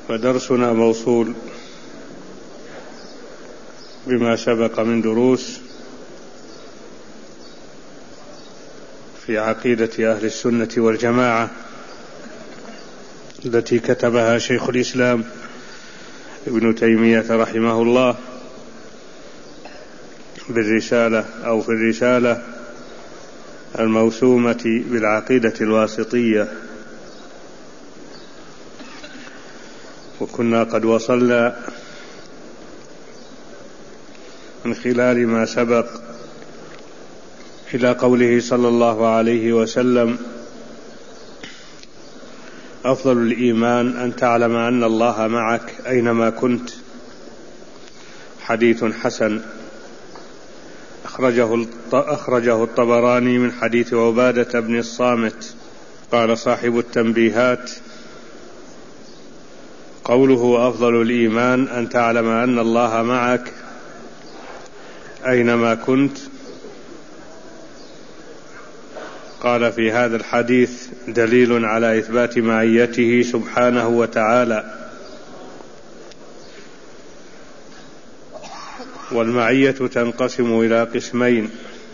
ودرسنا موصول بما سبق من دروس في عقيدة أهل السنة والجماعة التي كتبها شيخ الإسلام ابن تيمية رحمه الله بالرسالة أو في الرسالة الموسومة بالعقيدة الواسطية. وكنا قد وصلنا من خلال ما سبق إلى قوله صلى الله عليه وسلم: أفضل الإيمان أن تعلم أن الله معك أينما كنت. حديث حسن أخرجه الطبراني من حديث عبادة بن الصامت. قال صاحب التنبيهات: قوله أفضل الإيمان أن تعلم أن الله معك أينما كنت، قال في هذا الحديث دليل على إثبات معيته سبحانه وتعالى. والمعية تنقسم إلى قسمين،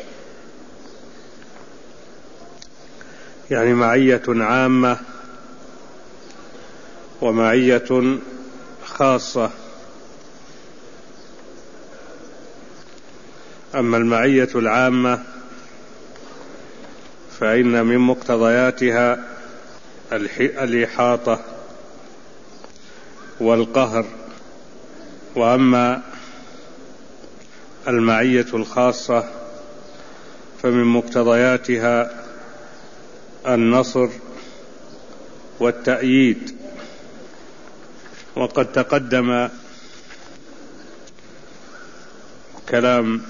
يعني معية عامة ومعية خاصة. أما المعية العامة فإن من مقتضياتها الإحاطة والقهر. وأما المعية الخاصة فمن مقتضياتها النصر والتأييد. وقد تقدم كلام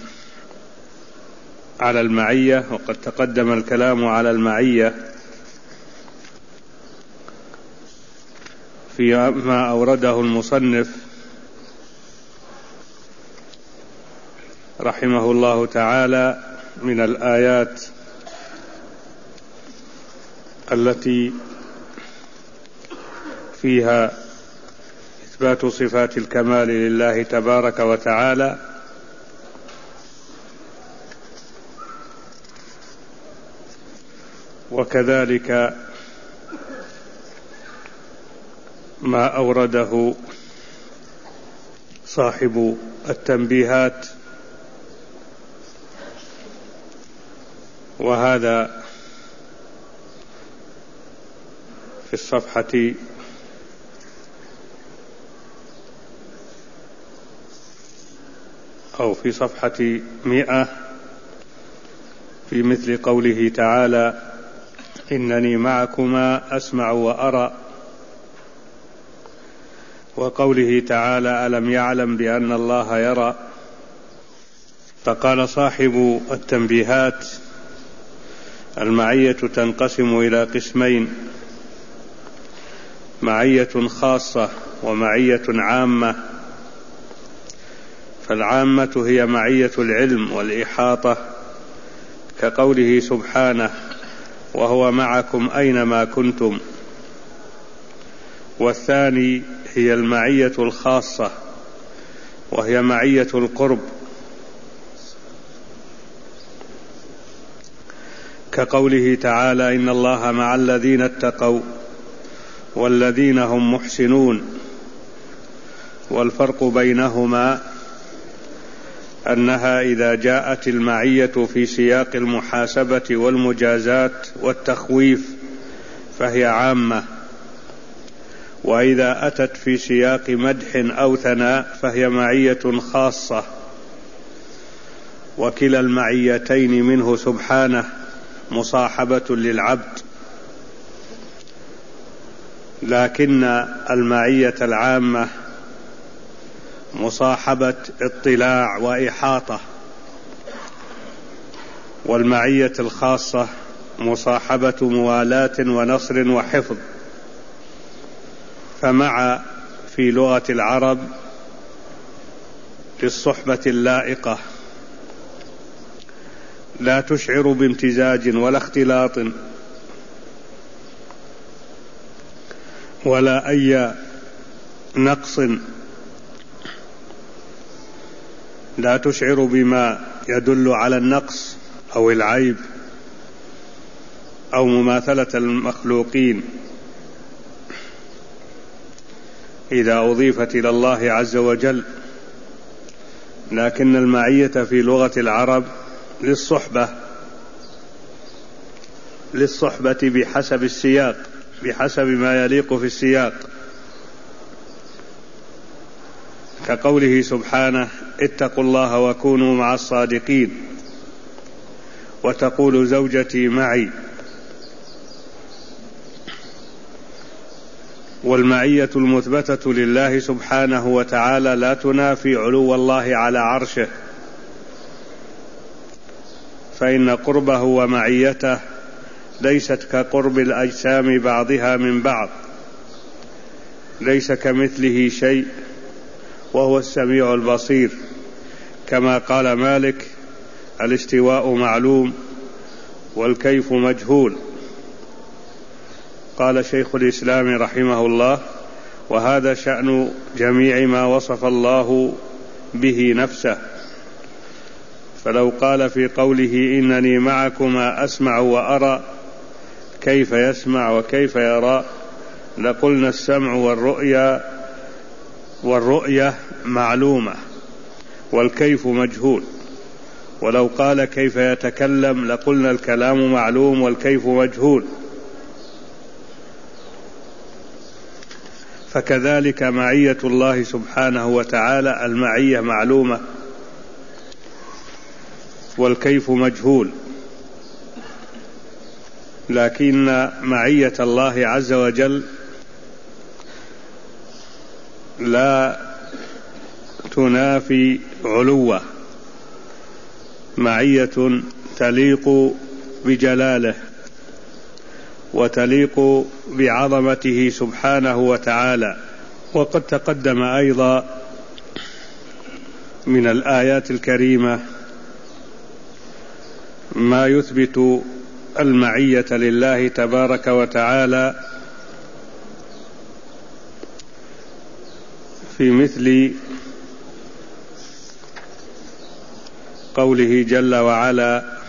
على المعية، وقد تقدم الكلام على المعية في ما أورده المصنف رحمه الله تعالى من الآيات التي فيها إثبات صفات الكمال لله تبارك وتعالى. وكذلك ما أورده صاحب التنبيهات، وهذا في الصفحة أو في صفحة 100 في مثل قوله تعالى: إنني معكما أسمع وأرى. وقوله تعالى: ألم يعلم بأن الله يرى. فقال صاحب التنبيهات: المعية تنقسم إلى قسمين: معية خاصة ومعية عامة. فالعامة هي معية العلم والإحاطة، كقوله سبحانه: وهو معكم أينما كنتم. والثاني هي المعية الخاصة، وهي معية القرب، كقوله تعالى: إن الله مع الذين اتقوا والذين هم محسنون. والفرق بينهما أنها إذا جاءت المعية في سياق المحاسبة والمجازات والتخويف فهي عامة، وإذا أتت في سياق مدح أو ثناء فهي معية خاصة. وكلا المعيتين منه سبحانه مصاحبة للعبد، لكن المعية العامة مصاحبة اطلاع وإحاطة، والمعية الخاصة مصاحبة موالاة ونصر وحفظ. فمع في لغة العرب للصحبة اللائقة، لا تشعر بامتزاج ولا اختلاط ولا أي نقص لا تشعر بما يدل على النقص أو العيب أو مماثلة المخلوقين إذا أضيفت إلى الله عز وجل، لكن المعية في لغة العرب للصحبة بحسب السياق، بحسب ما يليق في السياق، كقوله سبحانه: اتقوا الله وكونوا مع الصادقين، وتقول زوجتي معي. والمعية المثبتة لله سبحانه وتعالى لا تنافي علو الله على عرشه، فإن قربه ومعيته ليست كقرب الأجسام بعضها من بعض، ليس كمثله شيء وهو السميع البصير، كما قال مالك: الاستواء معلوم والكيف مجهول. قال شيخ الإسلام رحمه الله: وهذا شأن جميع ما وصف الله به نفسه، فلو قال في قوله: إنني معكما أسمع وأرى، كيف يسمع وكيف يرى؟ لقلنا السمع والرؤية معلومة والكيف مجهول. ولو قال: كيف يتكلم؟ لقلنا الكلام معلوم والكيف مجهول. فكذلك معية الله سبحانه وتعالى، المعية معلومة والكيف مجهول، لكن معية الله عز وجل لا تنافي علوه، معية تليق بجلاله وتليق بعظمته سبحانه وتعالى. وقد تقدم أيضا من الآيات الكريمة ما يثبت المعية لله تبارك وتعالى، في مثل قوله جل وعلا: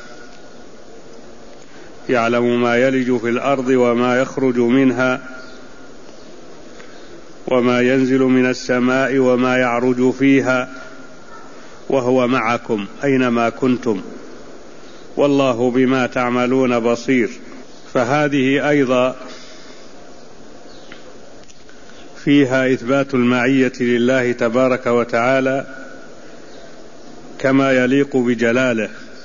يعلم ما يلج في الأرض وما يخرج منها وما ينزل من السماء وما يعرج فيها وهو معكم أينما كنتم والله بما تعملون بصير. فهذه أيضا فيها إثبات المعية لله تبارك وتعالى كما يليق بجلاله.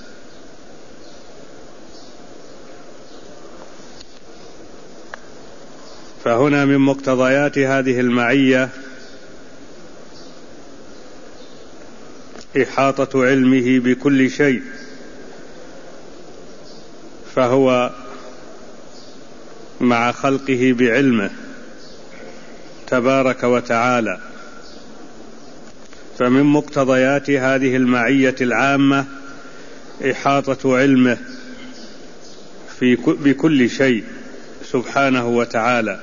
فهنا من مقتضيات هذه المعية إحاطة علمه بكل شيء، فهو مع خلقه بعلمه تبارك وتعالى. فمن مقتضيات هذه المعية العامة إحاطة علمه بكل شيء سبحانه وتعالى.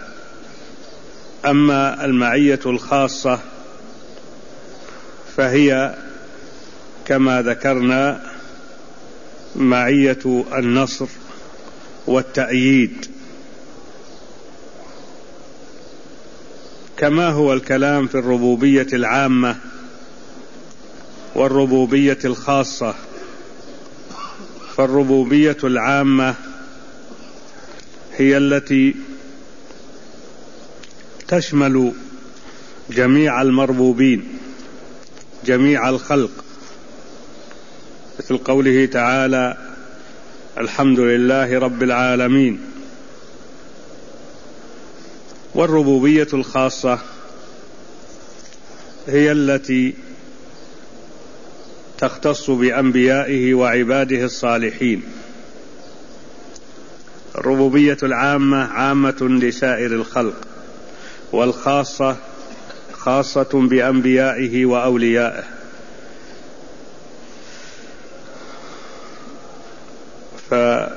أما المعية الخاصة فهي كما ذكرنا معية النصر والتأييد، كما هو الكلام في الربوبية العامة والربوبية الخاصة. فالربوبية العامة هي التي تشمل جميع المربوبين، جميع الخلق، مثل قوله تعالى: الحمد لله رب العالمين. والربوبية الخاصة هي التي تختص بأنبيائه وعباده الصالحين. الربوبية العامة عامة لسائر الخلق، والخاصة خاصة بأنبيائه وأوليائه.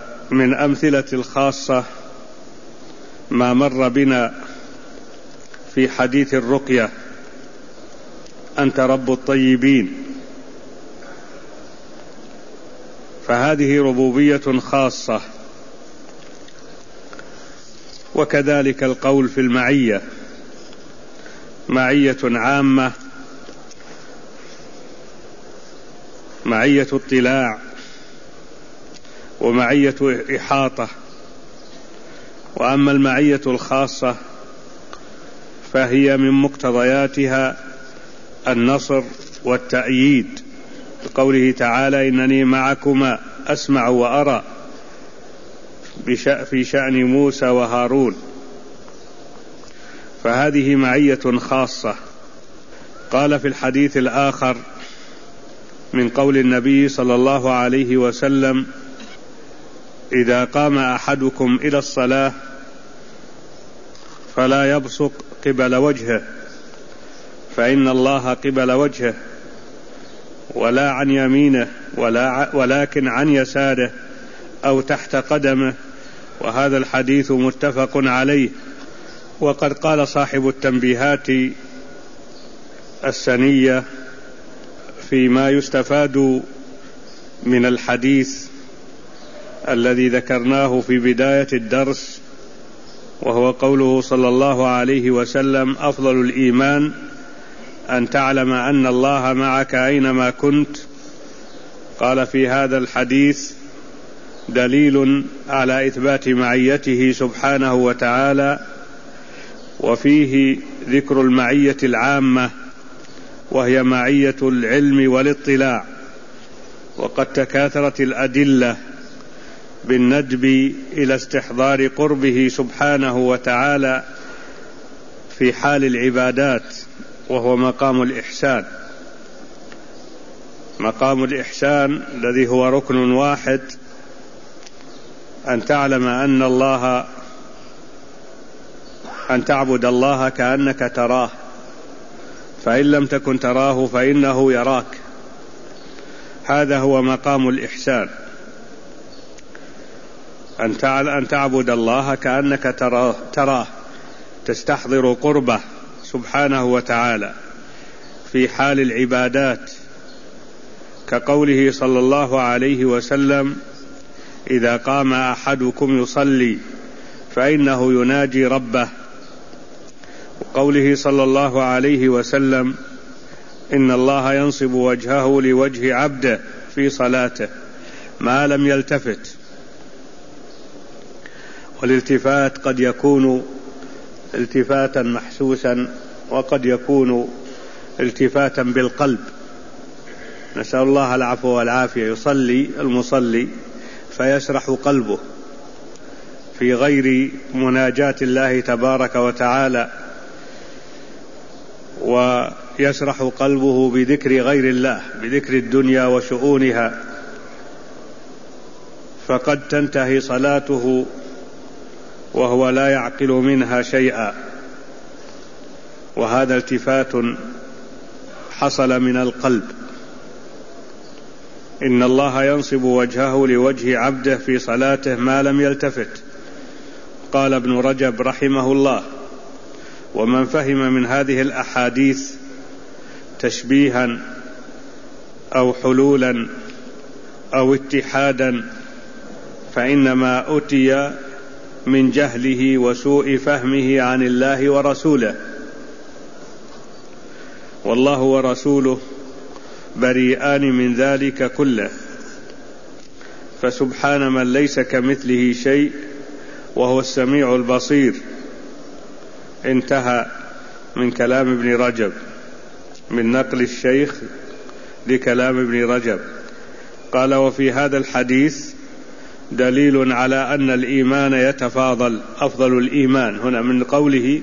فمن أمثلة الخاصة ما مر بنا في حديث الرقية: أنت رب الطيبين. فهذه ربوبية خاصة. وكذلك القول في المعية: معية عامة، معية اطلاع ومعية إحاطة. وأما المعية الخاصة فهي من مقتضياتها النصر والتأييد، بقوله تعالى: إنني معكما أسمع وأرى، في شأن موسى وهارون. فهذه معية خاصة. قال في الحديث الآخر من قول النبي صلى الله عليه وسلم: إذا قام أحدكم إلى الصلاة فلا يبصق قبل وجهه، فإن الله قبل وجهه، ولا عن يمينه، ولكن عن يساره أو تحت قدمه. وهذا الحديث متفق عليه. وقد قال صاحب التنبيهات السنية فيما يستفاد من الحديث الذي ذكرناه في بداية الدرس، وهو قوله صلى الله عليه وسلم: أفضل الإيمان أن تعلم أن الله معك أينما كنت. قال: في هذا الحديث دليل على إثبات معيته سبحانه وتعالى، وفيه ذكر المعية العامة وهي معية العلم والاطلاع. وقد تكاثرت الأدلة بالندب إلى استحضار قربه سبحانه وتعالى في حال العبادات، وهو مقام الإحسان. مقام الإحسان الذي هو ركن واحد: أن تعلم أن تعبد الله كأنك تراه، فإن لم تكن تراه فإنه يراك. هذا هو مقام الإحسان، أن تعبد الله كأنك تراه، تستحضر قربه سبحانه وتعالى في حال العبادات، كقوله صلى الله عليه وسلم: إذا قام أحدكم يصلي فإنه يناجي ربه. وقوله صلى الله عليه وسلم: إن الله ينصب وجهه لوجه عبده في صلاته ما لم يلتفت. والالتفات قد يكون التفاتا محسوسا، وقد يكون التفاتا بالقلب، نسأل الله العفو والعافية. يصلي المصلي فيسرح قلبه في غير مناجاة الله تبارك وتعالى، ويسرح قلبه بذكر غير الله، بذكر الدنيا وشؤونها، فقد تنتهي صلاته وهو لا يعقل منها شيئا. وهذا التفات حصل من القلب. إن الله ينصب وجهه لوجه عبده في صلاته ما لم يلتفت. قال ابن رجب رحمه الله: ومن فهم من هذه الأحاديث تشبيها أو حلولا أو اتحادا فإنما أتي من جهله وسوء فهمه عن الله ورسوله، والله ورسوله بريئان من ذلك كله، فسبحان من ليس كمثله شيء وهو السميع البصير. انتهى من كلام ابن رجب، من نقل الشيخ لكلام ابن رجب. قال: وفي هذا الحديث دليل على أن الإيمان يتفاضل. أفضل الإيمان هنا من قوله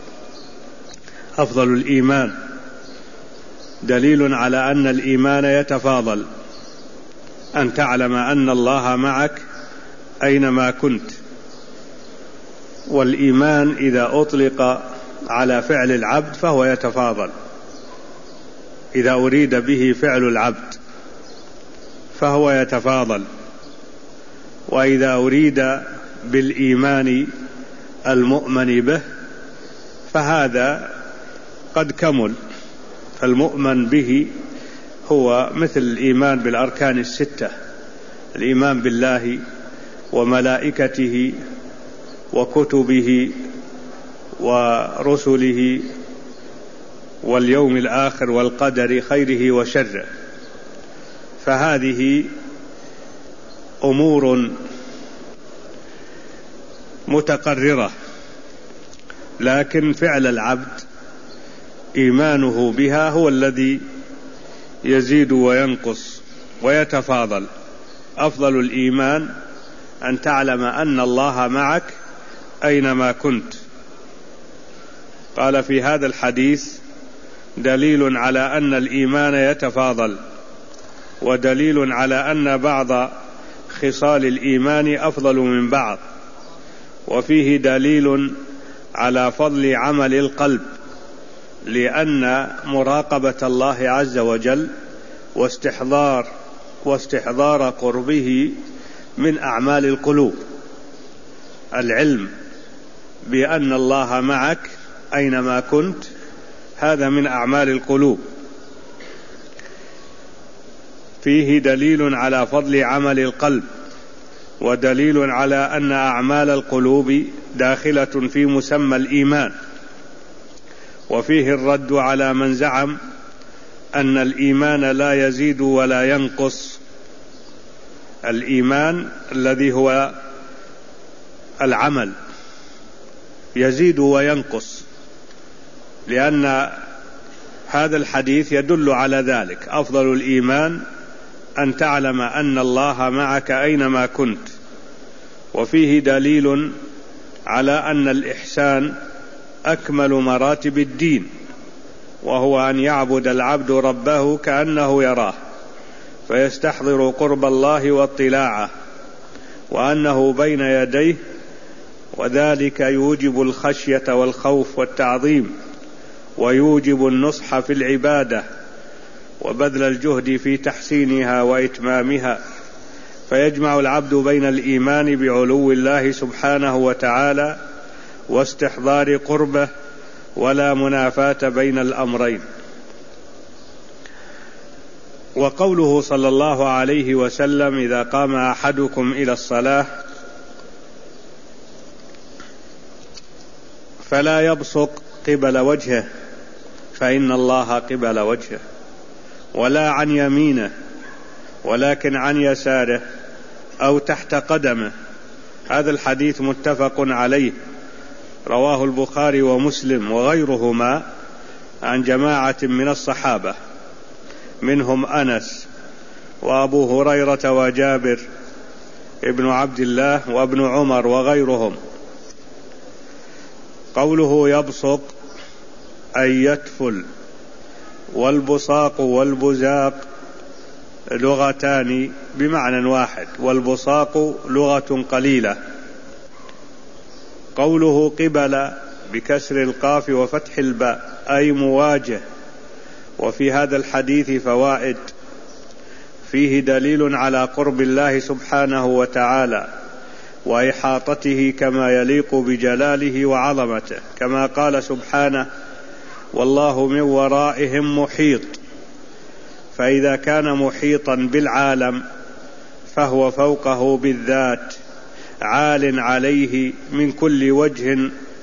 أفضل الإيمان دليل على أن الإيمان يتفاضل، أن تعلم أن الله معك أينما كنت. والإيمان إذا أطلق على فعل العبد فهو يتفاضل، إذا أريد به فعل العبد فهو يتفاضل، وإذا أريد بالإيمان المؤمن به فهذا قد كمل. فالمؤمن به هو مثل الإيمان بالأركان الستة: الإيمان بالله وملائكته وكتبه ورسله واليوم الآخر والقدر خيره وشره. فهذه أمور متقررة، لكن فعل العبد إيمانه بها هو الذي يزيد وينقص ويتفاضل. أفضل الإيمان أن تعلم أن الله معك أينما كنت. قال في هذا الحديث دليل على أن الإيمان يتفاضل، ودليل على أن بعض خصال الإيمان أفضل من بعض، وفيه دليل على فضل عمل القلب، لأن مراقبة الله عز وجل واستحضار قربه من أعمال القلوب. العلم بأن الله معك أينما كنت هذا من أعمال القلوب. فيه دليل على فضل عمل القلب، ودليل على أن أعمال القلوب داخلة في مسمى الإيمان. وفيه الرد على من زعم أن الإيمان لا يزيد ولا ينقص. الإيمان الذي هو العمل يزيد وينقص، لأن هذا الحديث يدل على ذلك. أفضل الإيمان أن تعلم أن الله معك أينما كنت. وفيه دليل على أن الإحسان أكمل مراتب الدين، وهو أن يعبد العبد ربه كأنه يراه، فيستحضر قرب الله واطلاعه، وأنه بين يديه، وذلك يوجب الخشية والخوف والتعظيم، ويوجب النصح في العبادة وبذل الجهد في تحسينها وإتمامها. فيجمع العبد بين الإيمان بعلو الله سبحانه وتعالى واستحضار قربه، ولا منافاة بين الأمرين. وقوله صلى الله عليه وسلم: إذا قام أحدكم إلى الصلاة فلا يبصق قبل وجهه فإن الله قبل وجهه، ولا عن يمينه ولكن عن يساره أو تحت قدمه. هذا الحديث متفق عليه، رواه البخاري ومسلم وغيرهما عن جماعة من الصحابة، منهم أنس وأبو هريرة وجابر ابن عبد الله وابن عمر وغيرهم. قوله يبصق أي يتفل، والبصاق والبزاق لغتان بمعنى واحد، والبصاق لغة قليلة. قوله قبل بكسر القاف وفتح الباء أي مواجه. وفي هذا الحديث فوائد: فيه دليل على قرب الله سبحانه وتعالى وإحاطته كما يليق بجلاله وعظمته، كما قال سبحانه: والله من ورائهم محيط. فإذا كان محيطا بالعالم فهو فوقه بالذات، عال عليه من كل وجه،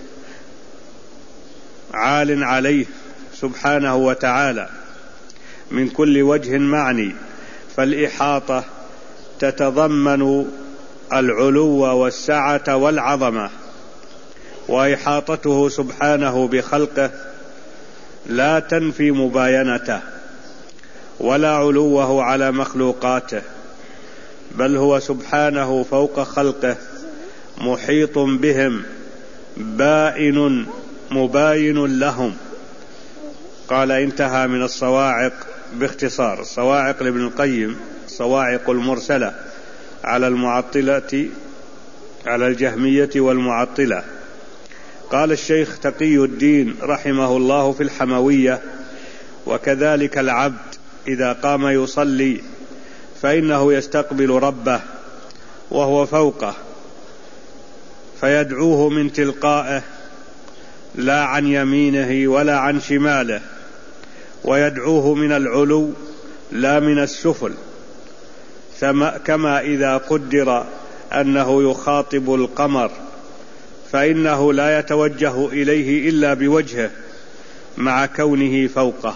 عال عليه سبحانه وتعالى من كل وجه معني. فالإحاطة تتضمن العلو والسعة والعظمة، وإحاطته سبحانه بخلقه لا تنفي مباينته ولا علوه على مخلوقاته، بل هو سبحانه فوق خلقه محيط بهم بائن مباين لهم. قال: انتهى من الصواعق باختصار. الصواعق لابن القيم الصواعق المرسلة على المعطلة، على الجهمية والمعطلة. قال الشيخ تقي الدين رحمه الله في الحموية: وكذلك العبد إذا قام يصلي فإنه يستقبل ربه وهو فوقه، فيدعوه من تلقائه لا عن يمينه ولا عن شماله، ويدعوه من العلو لا من السفل، كما إذا قدر أنه يخاطب القمر فإنه لا يتوجه إليه إلا بوجهه مع كونه فوقه.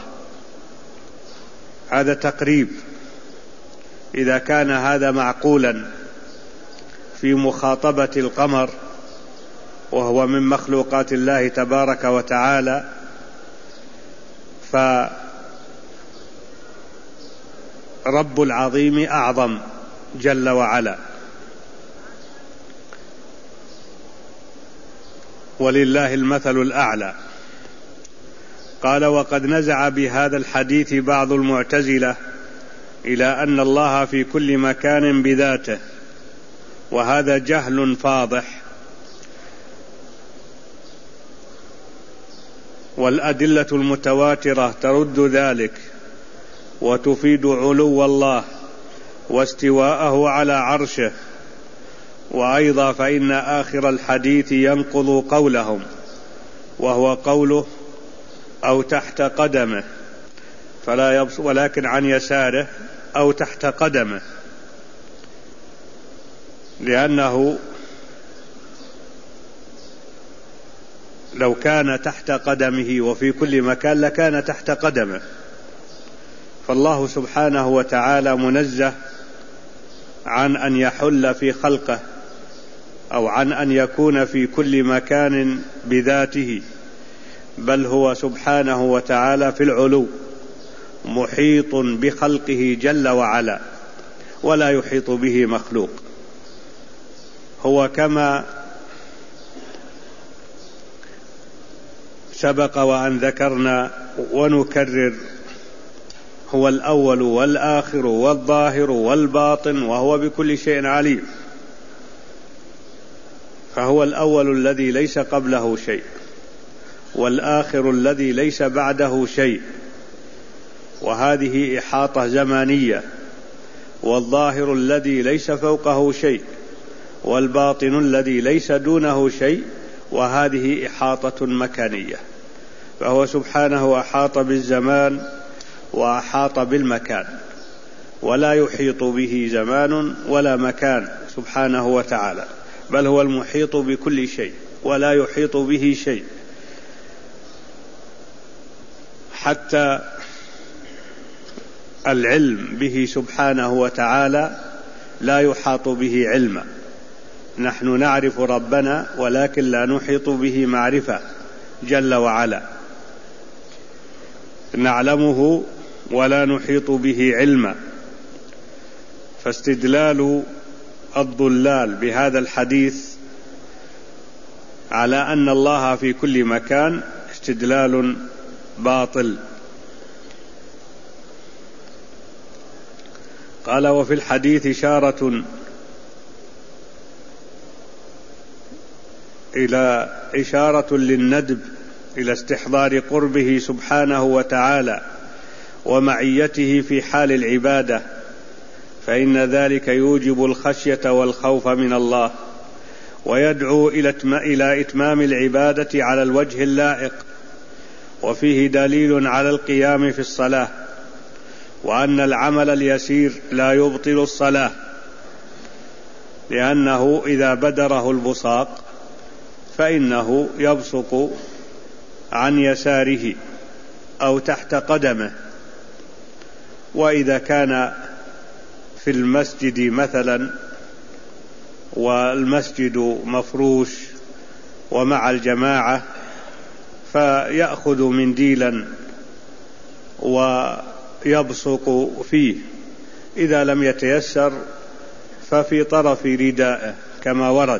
هذا تقريب إذا كان هذا معقولا في مخاطبة القمر وهو من مخلوقات الله تبارك وتعالى، فرب العظيم أعظم جل وعلا، ولله المثل الأعلى. قال: وقد نزع بهذا الحديث بعض المعتزلة إلى أن الله في كل مكان بذاته، وهذا جهل فاضح، والأدلة المتواترة ترد ذلك وتفيد علو الله واستواءه على عرشه. وأيضا فإن آخر الحديث ينقض قولهم، وهو قوله: أو تحت قدمه، ولكن عن يساره أو تحت قدمه، لأنه لو كان تحت قدمه وفي كل مكان لكان تحت قدمه. فالله سبحانه وتعالى منزه عن أن يحل في خلقه أو عن أن يكون في كل مكان بذاته، بل هو سبحانه وتعالى في العلو محيط بخلقه جل وعلا، ولا يحيط به مخلوق. هو كما سبق وأن ذكرنا ونكرر: هو الأول والآخر والظاهر والباطن، وهو بكل شيء عليم. فهو الأول الذي ليس قبله شيء، والآخر الذي ليس بعده شيء، وهذه إحاطة زمانية، والظاهر الذي ليس فوقه شيء، والباطن الذي ليس دونه شيء، وهذه إحاطة مكانية. فهو سبحانه أحاط بالزمان وأحاط بالمكان، ولا يحيط به زمان ولا مكان سبحانه وتعالى، بل هو المحيط بكل شيء ولا يحيط به شيء. حتى العلم به سبحانه وتعالى لا يحاط به علما. نحن نعرف ربنا ولكن لا نحيط به معرفة جل وعلا، نعلمه ولا نحيط به علما. فاستدلال الضلال بهذا الحديث على أن الله في كل مكان استدلال باطل. قال: وفي الحديث إشارة للندب إلى استحضار قربه سبحانه وتعالى ومعيته في حال العبادة، فإن ذلك يوجب الخشية والخوف من الله، ويدعو إلى إتمام العبادة على الوجه اللائق. وفيه دليل على القيام في الصلاة، وأن العمل اليسير لا يبطل الصلاة، لأنه إذا بدره البصاق فإنه يبصق عن يساره أو تحت قدمه. وإذا كان في المسجد مثلا والمسجد مفروش ومع الجماعة فيأخذ منديلا ويبصق فيه، إذا لم يتيسر ففي طرف ردائه، كما ورد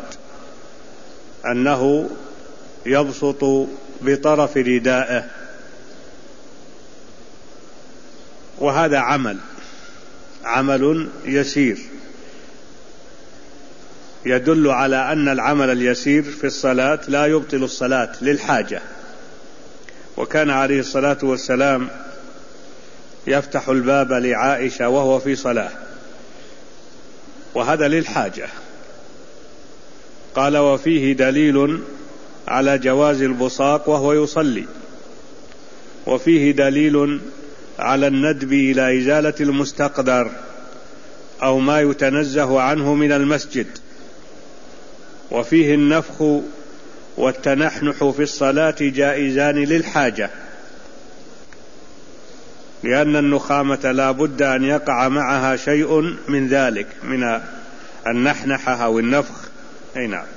أنه يبسط بطرف ردائه. وهذا عمل يسير، يدل على أن العمل اليسير في الصلاة لا يبطل الصلاة للحاجة. وكان عليه الصلاة والسلام يفتح الباب لعائشة وهو في صلاة، وهذا للحاجة. قال: وفيه دليل على جواز البصاق وهو يصلي، وفيه دليل على الندب إلى إزالة المستقدر أو ما يتنزه عنه من المسجد، وفيه النفخ والتنحنح في الصلاة جائزان للحاجة، لأن النخامة لا بد أن يقع معها شيء من ذلك، من النحنحة أو النفخ. نعم.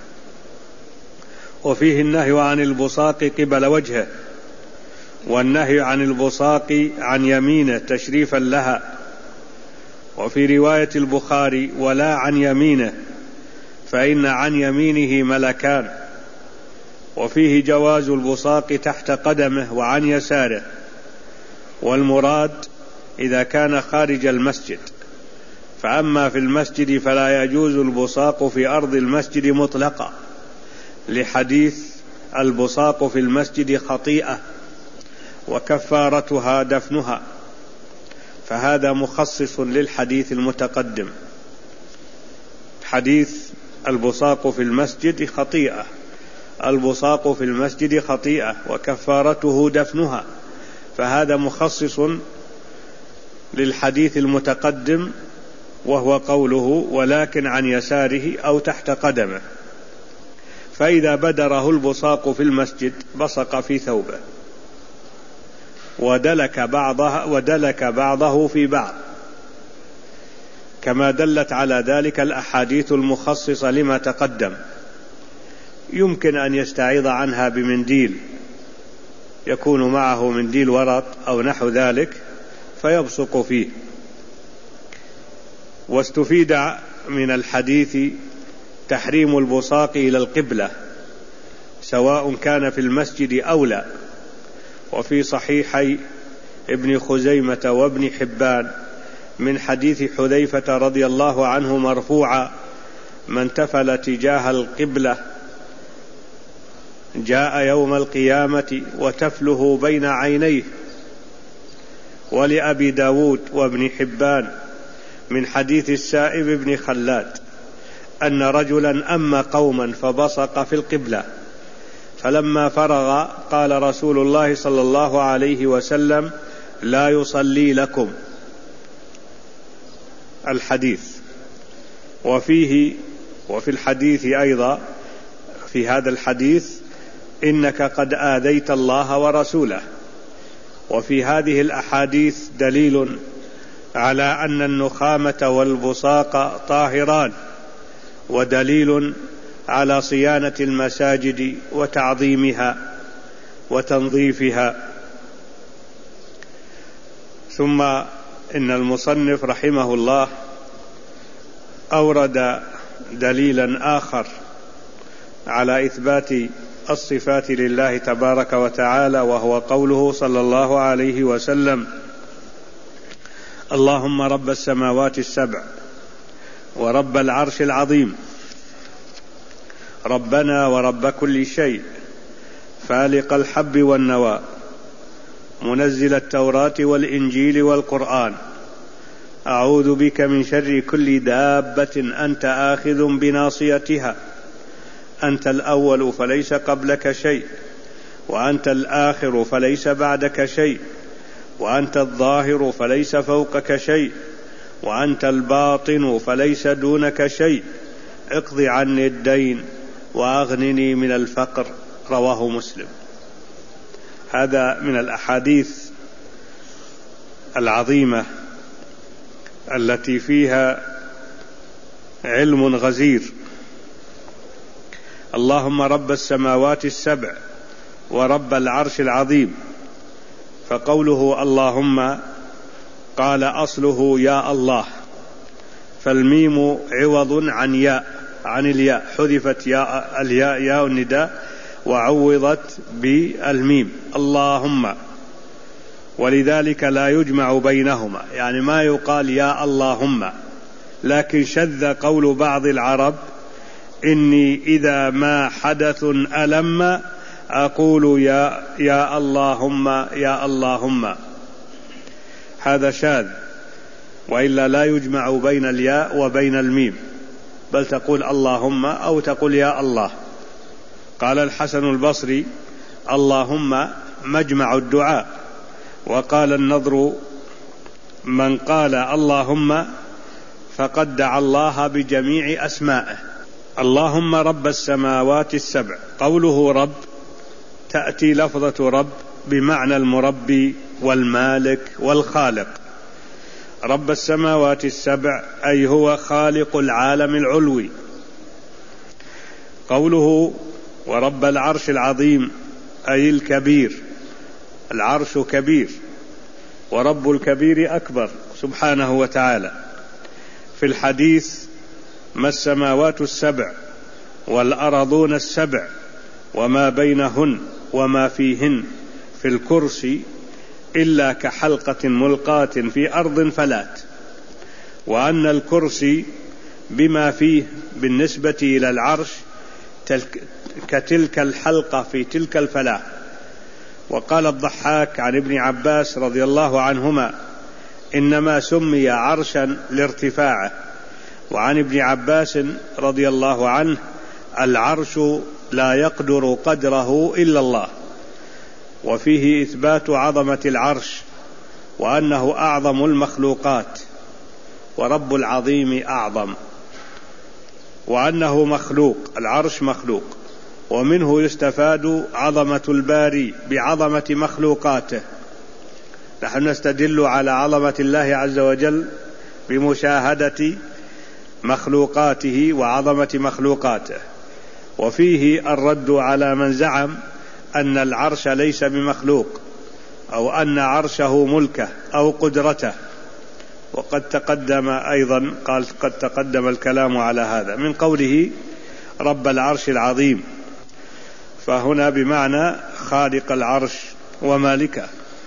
وفيه النهي عن البصاق قبل وجهه، والنهي عن البصاق عن يمينه تشريفا لها، وفي رواية البخاري ولا عن يمينه، فإن عن يمينه ملكان. وفيه جواز البصاق تحت قدمه وعن يساره، والمراد إذا كان خارج المسجد، فأما في المسجد فلا يجوز البصاق في أرض المسجد مطلقا، لحديث البصاق في المسجد خطيئة وكفارتها دفنها، فهذا مخصص للحديث المتقدم. حديث البصاق في المسجد خطيئة، البصاق في المسجد خطيئة وكفارته دفنها، فهذا مخصص للحديث المتقدم، وهو قوله ولكن عن يساره أو تحت قدمه. فإذا بدره البصاق في المسجد بصق في ثوبه ودلك بعضه في بعض، كما دلت على ذلك الأحاديث المخصصة لما تقدم. يمكن أن يستعيض عنها بمنديل، يكون معه منديل ورق أو نحو ذلك فيبصق فيه. واستفيد من الحديث تحريم البصاق إلى القبلة سواء كان في المسجد أو لا. وفي صحيحي ابن خزيمة وابن حبان من حديث حذيفة رضي الله عنه مرفوعا: من تفل تجاه القبلة جاء يوم القيامة وتفله بين عينيه. ولأبي داود وابن حبان من حديث السائب بن خلاد أن رجلا أما قوما فبصق في القبلة، فلما فرغ قال رسول الله صلى الله عليه وسلم: لا يصلي لكم. الحديث. وفي الحديث أيضا، في هذا الحديث: إنك قد آذيت الله ورسوله. وفي هذه الأحاديث دليل على أن النخامة والبصاق طاهران، ودليل على صيانة المساجد وتعظيمها وتنظيفها. ثم إن المصنف رحمه الله أورد دليلا آخر على إثبات الصفات لله تبارك وتعالى، وهو قوله صلى الله عليه وسلم: اللهم رب السماوات السبع ورب العرش العظيم، ربنا ورب كل شيء، فالق الحب والنوى، منزل التوراة والإنجيل والقرآن، أعوذ بك من شر كل دابة أنت آخذ بناصيتها، أنت الأول فليس قبلك شيء، وأنت الآخر فليس بعدك شيء، وأنت الظاهر فليس فوقك شيء، وأنت الباطن فليس دونك شيء، اقض عني الدين وأغنني من الفقر. رواه مسلم. هذا من الأحاديث العظيمة التي فيها علم غزير. اللهم رب السماوات السبع ورب العرش العظيم، فقوله اللهم قال أصله يا الله، فالميم عوض عن الياء، حذفت ياء النداء وعوضت بالميم اللهم، ولذلك لا يجمع بينهما، يعني ما يقال يا اللهم. لكن شذ قول بعض العرب: إني إذا ما حدث ألم أقول يا اللهم يا اللهم. هذا شاذ، وإلا لا يجمع بين الياء وبين الميم، بل تقول اللهم أو تقول يا الله. قال الحسن البصري: اللهم مجمع الدعاء. وقال النضر: من قال اللهم فقد دعا الله بجميع أسمائه. اللهم رب السماوات السبع. قوله رب تأتي لفظة رب بمعنى المربي والمالك والخالق. رب السماوات السبع أي هو خالق العالم العلوي. قوله ورب العرش العظيم أي الكبير، العرش كبير ورب الكبير أكبر سبحانه وتعالى. في الحديث: ما السماوات السبع والأرضون السبع وما بينهن وما فيهن في الكرسي إلا كحلقة ملقاة في أرض فلات. وأن الكرسي بما فيه بالنسبة إلى العرش كتلك الحلقة في تلك الفلاة. وقال الضحاك عن ابن عباس رضي الله عنهما: إنما سمي عرشا لارتفاعه. وعن ابن عباس رضي الله عنه: العرش لا يقدر قدره إلا الله. وفيه إثبات عظمة العرش وأنه أعظم المخلوقات، ورب العظيم أعظم، وأنه مخلوق، العرش مخلوق. ومنه يستفاد عظمة الباري بعظمة مخلوقاته. نحن نستدل على عظمة الله عز وجل بمشاهدة مخلوقاته وعظمة مخلوقاته. وفيه الرد على من زعم أن العرش ليس بمخلوق، أو أن عرشه ملكه أو قدرته. وقد تقدم أيضا قد تقدم الكلام على هذا من قوله رب العرش العظيم، فهنا بمعنى خالق العرش ومالكه.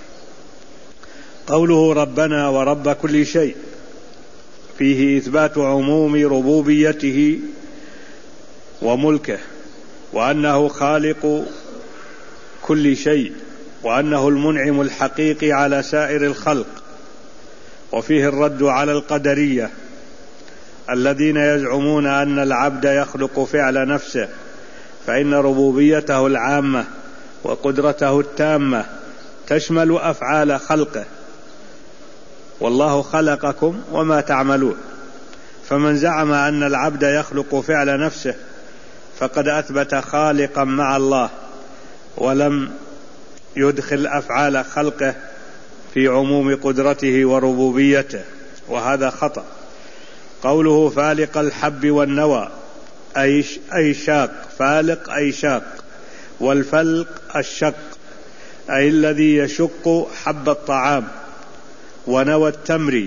قوله ربنا ورب كل شيء فيه إثبات عموم ربوبيته وملكه، وأنه خالق كل شيء، وأنه المنعم الحقيقي على سائر الخلق. وفيه الرد على القدرية الذين يزعمون أن العبد يخلق فعل نفسه، فإن ربوبيته العامة وقدرته التامة تشمل أفعال خلقه، والله خلقكم وما تعملون. فمن زعم أن العبد يخلق فعل نفسه فقد أثبت خالقا مع الله، ولم يدخل أفعال خلقه في عموم قدرته وربوبيته، وهذا خطأ. قوله فالق الحب والنوى أي شاق، فالق أي شاق، والفلق الشق أي الذي يشق حب الطعام، ونوى التمر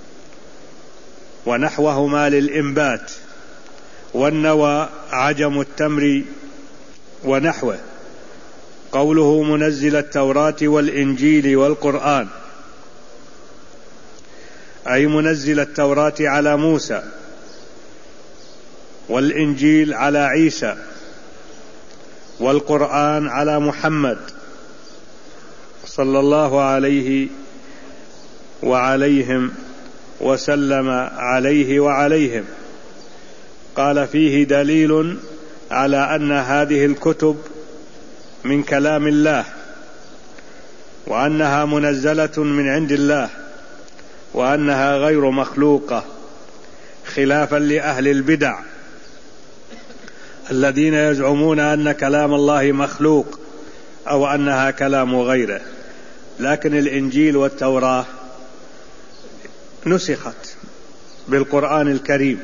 ونحوهما للإنبات، والنوى عجم التمر ونحوه. قوله منزل التوراة والإنجيل والقرآن أي منزل التوراة على موسى، والإنجيل على عيسى، والقرآن على محمد صلى الله عليه وعليهم وسلم عليه وعليهم. قال فيه دليل على أن هذه الكتب من كلام الله، وأنها منزلة من عند الله، وأنها غير مخلوقة، خلافا لأهل البدع الذين يزعمون أن كلام الله مخلوق أو أنها كلام غيره. لكن الإنجيل والتوراة نسخت بالقرآن الكريم.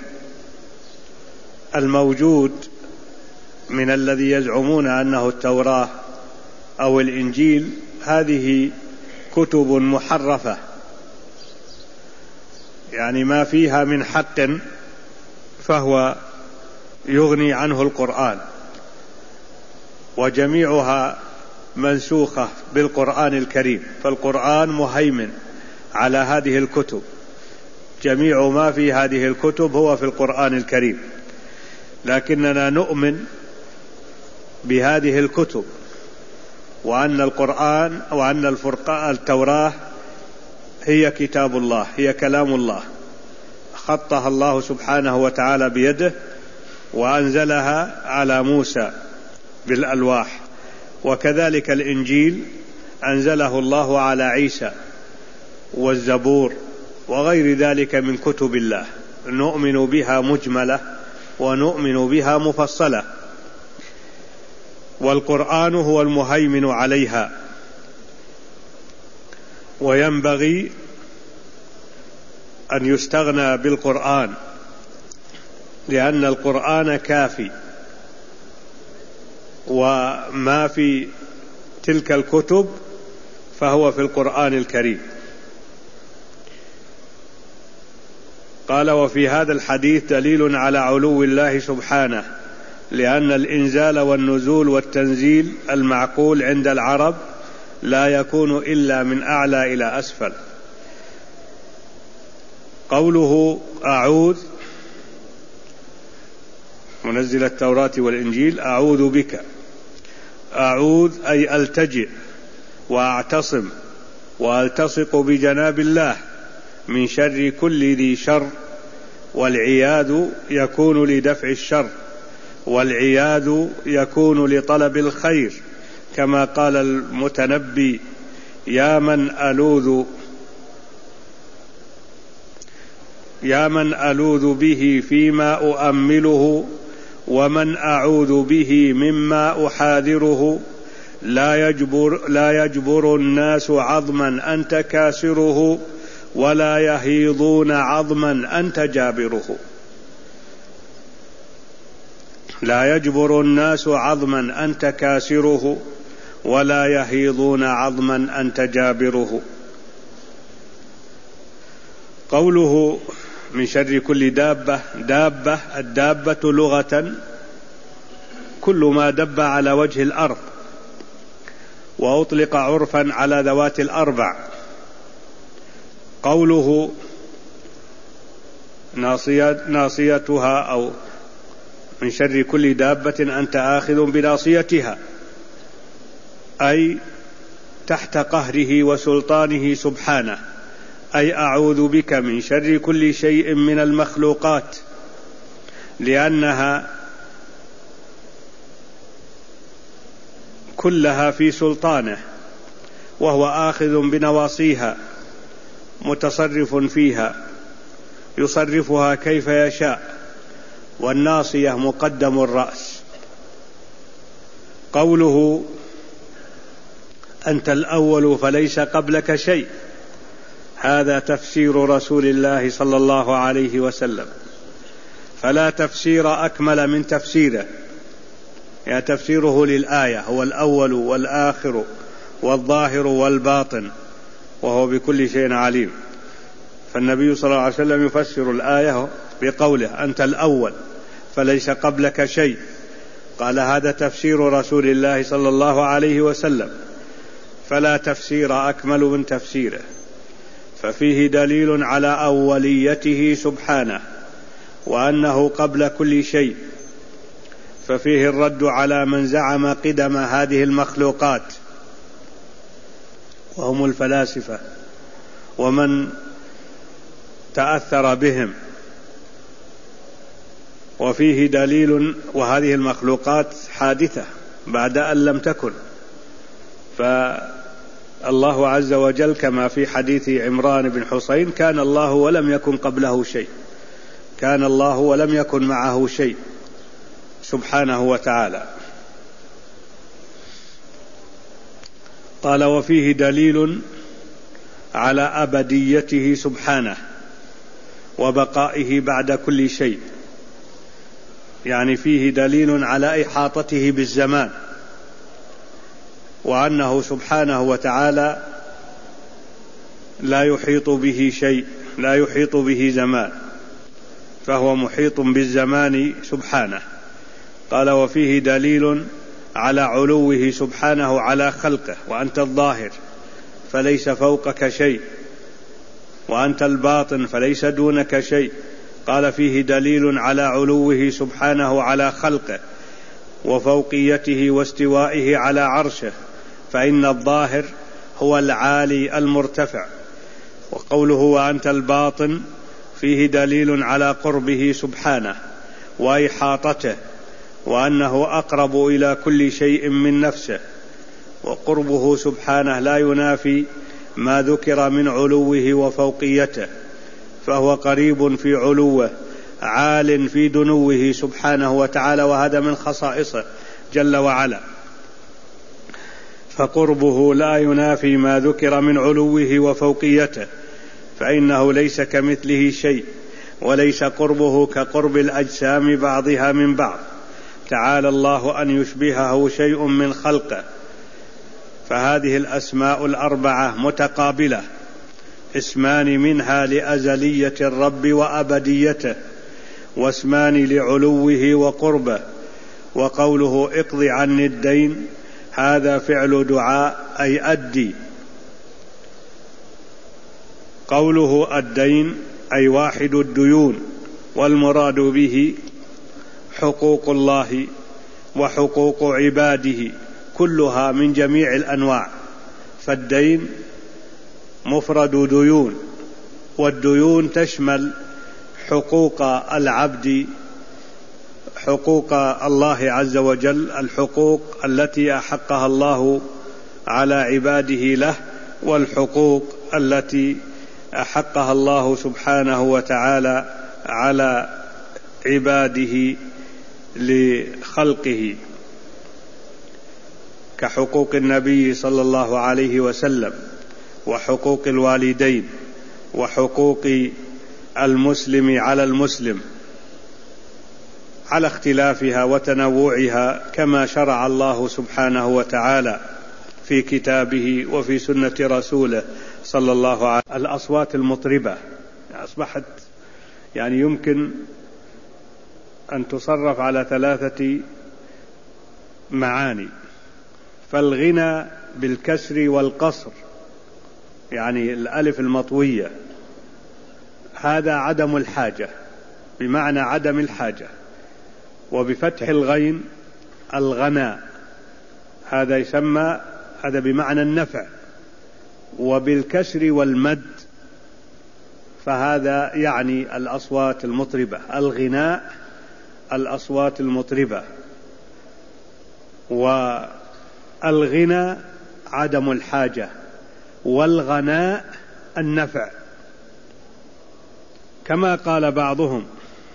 الموجود من الذي يزعمون أنه التوراة أو الإنجيل هذه كتب محرفة، يعني ما فيها من حق فهو يغني عنه القرآن، وجميعها منسوخة بالقرآن الكريم. فالقرآن مهيمن على هذه الكتب، جميع ما في هذه الكتب هو في القرآن الكريم. لكننا نؤمن بهذه الكتب، وأن القرآن وأن التوراة هي كتاب الله، هي كلام الله، خطها الله سبحانه وتعالى بيده وأنزلها على موسى بالألواح. وكذلك الإنجيل أنزله الله على عيسى، والزبور وغير ذلك من كتب الله، نؤمن بها مجملة ونؤمن بها مفصلة، والقرآن هو المهيمن عليها. وينبغي أن يستغنى بالقرآن، لأن القرآن كافي، وما في تلك الكتب فهو في القرآن الكريم. قال: وفي هذا الحديث دليل على علو الله سبحانه، لأن الإنزال والنزول والتنزيل المعقول عند العرب لا يكون إلا من أعلى إلى أسفل. قوله أعوذ منزل التوراة والإنجيل، أعوذ بك، أعوذ أي ألتجئ وأعتصم وألتصق بجناب الله من شر كل ذي شر، والعياذ يكون لدفع الشر، والعياذ يكون لطلب الخير، كما قال المتنبي: يا من ألوذ به فيما أؤمله، ومن أعوذ به مما أحاذره، لا يجبر الناس عظما أنت كاسره، ولا يهيضون عظما أنت جابره. لا يجبر الناس عظما أنت كاسره، ولا يهيضون عظما أنت جابره. قوله من شر كل دابة، الدابة لغة كل ما دب على وجه الأرض، وأطلق عرفا على ذوات الأربع. قوله ناصيتها، أو من شر كل دابة أنت آخذ بناصيتها، أي تحت قهره وسلطانه سبحانه، أي أعوذ بك من شر كل شيء من المخلوقات، لأنها كلها في سلطانه، وهو آخذ بنواصيها متصرف فيها، يصرفها كيف يشاء، والناصية مقدم الرأس. قوله أنت الأول فليس قبلك شيء، هذا تفسير رسول الله صلى الله عليه وسلم، فلا تفسير أكمل من تفسيره، يعني تفسيره للآية هو الأول والآخر والظاهر والباطن، وهو بكل شيء عليم. فالنبي صلى الله عليه وسلم يفسر الآية بقوله أنت الأول فليس قبلك شيء، قال هذا تفسير رسول الله صلى الله عليه وسلم، فلا تفسير أكمل من تفسيره. ففيه دليل على أوليته سبحانه، وأنه قبل كل شيء، ففيه الرد على من زعم قدم هذه المخلوقات، وهم الفلاسفة ومن تأثر بهم. وفيه دليل، وهذه المخلوقات حادثة بعد أن لم تكن، فالله عز وجل كما في حديث عمران بن حسين كان الله ولم يكن قبله شيء، كان الله ولم يكن معه شيء سبحانه وتعالى. قال وفيه دليل على أبديته سبحانه وبقائه بعد كل شيء، يعني فيه دليل على إحاطته بالزمان، وأنه سبحانه وتعالى لا يحيط به شيء، لا يحيط به زمان، فهو محيط بالزمان سبحانه. قال وفيه دليل على علوه سبحانه على خلقه، وأنت الظاهر فليس فوقك شيء، وأنت الباطن فليس دونك شيء. قال فيه دليل على علوه سبحانه على خلقه وفوقيته واستوائه على عرشه، فإن الظاهر هو العالي المرتفع. وقوله وأنت الباطن فيه دليل على قربه سبحانه وإحاطته وأنه أقرب إلى كل شيء من نفسه، وقربه سبحانه لا ينافي ما ذكر من علوه وفوقيته، فهو قريب في علوه عال في دنوه سبحانه وتعالى، وهذا من خصائصه جل وعلا. فقربه لا ينافي ما ذكر من علوه وفوقيته، فإنه ليس كمثله شيء، وليس قربه كقرب الأجسام بعضها من بعض، تعالى الله أن يشبهه شيء من خلقه. فهذه الأسماء الأربعة متقابلة، اسمان منها لأزلية الرب وأبديته، واسمان لعلوه وقربه. وقوله اقض عني الدين هذا فعل دعاء أي أدي. قوله الدين أي واحد الديون، والمراد به حقوق الله وحقوق عباده كلها من جميع الأنواع. فالدين مفرد ديون، والديون تشمل حقوق العبد، حقوق الله عز وجل، الحقوق التي أحقها الله على عباده له، والحقوق التي أحقها الله سبحانه وتعالى على عباده لخلقه، كحقوق النبي صلى الله عليه وسلم، وحقوق الوالدين، وحقوق المسلم على المسلم على اختلافها وتنوعها، كما شرع الله سبحانه وتعالى في كتابه وفي سنة رسوله صلى الله عليه وسلم. الأصوات المطربة أصبحت يمكن أن تصرف على 3 معاني. فالغنى بالكسر والقصر، الألف المطوية، هذا عدم الحاجة، بمعنى عدم الحاجة. وبفتح الغين الغناء، هذا يسمى، هذا بمعنى النفع. وبالكسر والمد فهذا الأصوات المطربة، الغناء الأصوات المطربة. والغنى عدم الحاجة، والغناء النفع. كما قال بعضهم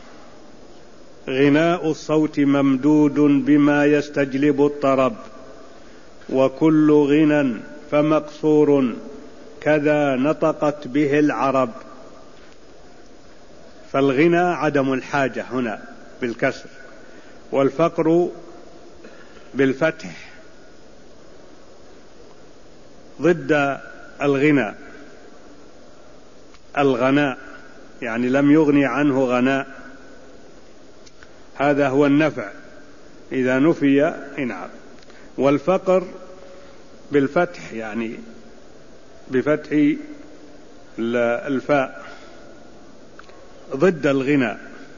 غناء الصوت ممدود بما يستجلب الطرب، وكل غنى فمقصور كذا نطقت به العرب. فالغنى عدم الحاجة هنا بالكسر، والفقر بالفتح ضد الغنى، الغناء لم يغني عنه غناء، هذا هو النفع إذا نفي نعم. والفقر بالفتح بفتح الفاء ضد الغنى.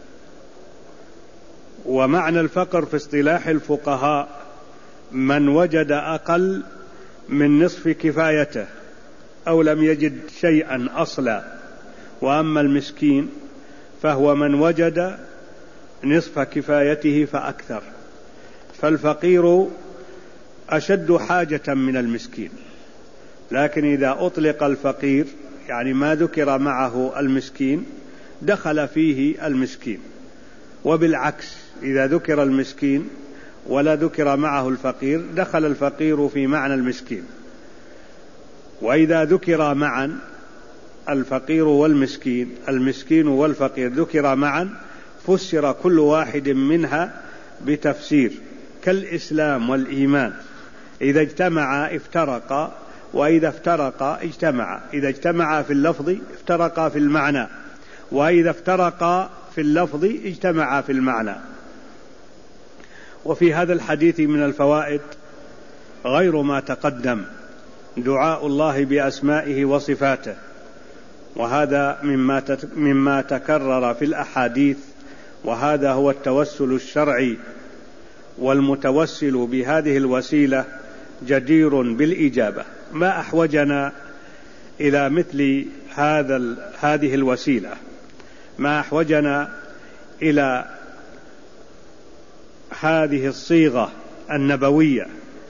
ومعنى الفقر في اصطلاح الفقهاء من وجد أقل من نصف كفايته أو لم يجد شيئا أصلا. وأما المسكين فهو من وجد نصف كفايته فأكثر. فالفقير أشد حاجة من المسكين، لكن إذا أطلق الفقير ما ذكر معه المسكين دخل فيه المسكين، وبالعكس إذا ذكر المسكين ولا ذكر معه الفقير دخل الفقير في معنى المسكين. وإذا ذكر معا الفقير والمسكين، المسكين والفقير ذكر معا، فسر كل واحد منها بتفسير، كالإسلام والإيمان، إذا اجتمعا افترقا، وإذا افترقا اجتمعا. إذا اجتمعا في اللفظ افترقا في المعنى، وإذا افترقا في اللفظ اجتمعا في المعنى. وفي هذا الحديث من الفوائد غير ما تقدم دعاء الله بأسمائه وصفاته، وهذا مما تكرر في الأحاديث، وهذا هو التوسل الشرعي. والمتوسل بهذه الوسيلة جدير بالإجابة. ما أحوجنا إلى مثل هذه الوسيلة، ما أحوجنا إلى هذه الصيغة النبوية: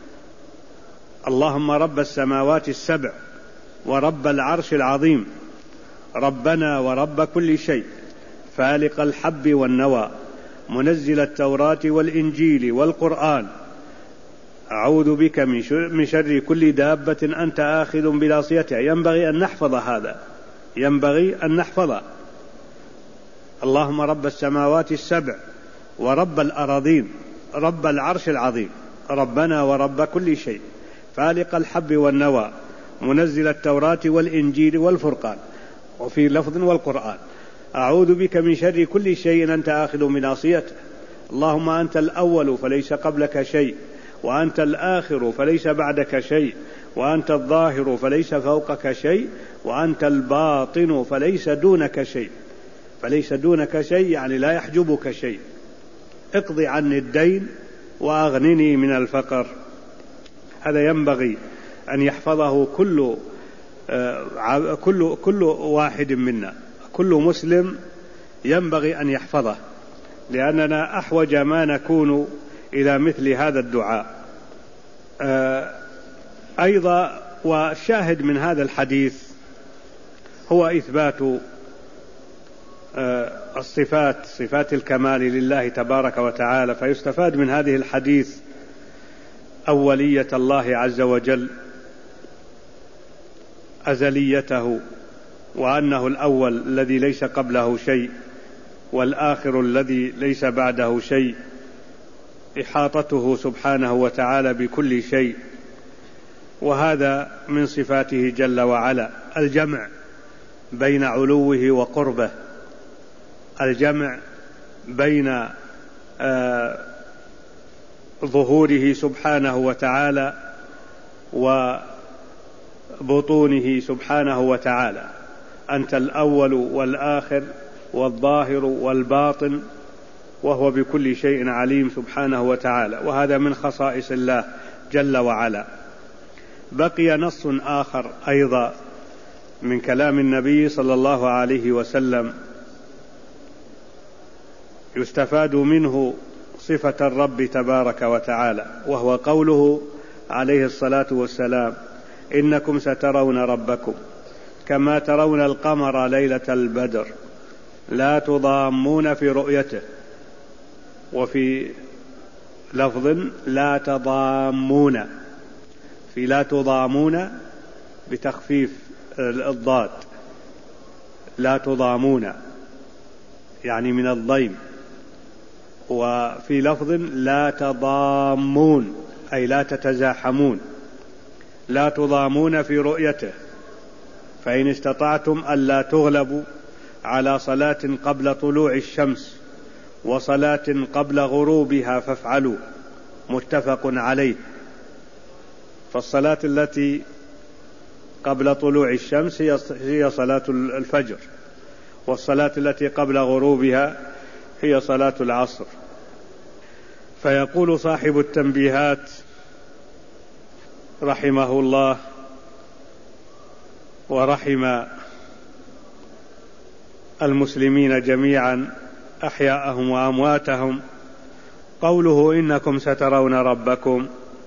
اللهم رب السماوات السبع ورب العرش العظيم ربنا ورب كل شيء فالق الحب والنوى منزل التوراة والإنجيل والقرآن أعوذ بك من شر كل دابة أنت آخذ بناصيتها. ينبغي أن نحفظ هذا، ينبغي أن نحفظ: اللهم رب السماوات السبع ورب الأراضين رب العرش العظيم ربنا ورب كل شيء فالق الحب والنوى منزل التوراة والإنجيل والفرقان. وفي لفظ والقرآن: أعوذ بك من شر كل شيء أنت آخذ بناصيته. اللهم أنت الأول فليس قبلك شيء، وأنت الآخر فليس بعدك شيء، وأنت الظاهر فليس فوقك شيء، وأنت الباطن فليس دونك شيء. فليس دونك شيء يعني لا يحجبك شيء. اقض عني الدين وأغنني من الفقر. هذا ينبغي أن يحفظه كل واحد منا، كل مسلم ينبغي أن يحفظه، لأننا أحوج ما نكون إلى مثل هذا الدعاء. أيضا والشاهد من هذا الحديث هو إثبات الصفات، صفات الكمال لله تبارك وتعالى. فيستفاد من هذه الحديث أولية الله عز وجل، أزليته، وأنه الأول الذي ليس قبله شيء، والآخر الذي ليس بعده شيء، إحاطته سبحانه وتعالى بكل شيء. وهذا من صفاته جل وعلا: الجمع بين علوه وقربه، الجمع بين ظهوره سبحانه وتعالى وبطونه سبحانه وتعالى. أنت الأول والآخر والظاهر والباطن، وهو بكل شيء عليم سبحانه وتعالى. وهذا من خصائص الله جل وعلا. بقي نص آخر أيضا من كلام النبي صلى الله عليه وسلم يستفاد منه صفة الرب تبارك وتعالى، وهو قوله عليه الصلاة والسلام: إنكم سترون ربكم كما ترون القمر ليلة البدر لا تضامون في رؤيته. وفي لفظ لا تضامون، في لا تضامون بتخفيف الضاد، لا تضامون يعني من الضيم. وفي لفظ لا تضامون أي لا تتزاحمون. لا تضامون في رؤيته، فإن استطعتم ألا تغلبوا على صلاة قبل طلوع الشمس وصلاة قبل غروبها فافعلوا. متفق عليه. فالصلاة التي قبل طلوع الشمس هي صلاة الفجر، والصلاة التي قبل غروبها هي صلاة العصر. فيقول صاحب التنبيهات رحمه الله ورحم المسلمين جميعا أحياءهم وأمواتهم: قوله إنكم سترون ربكم،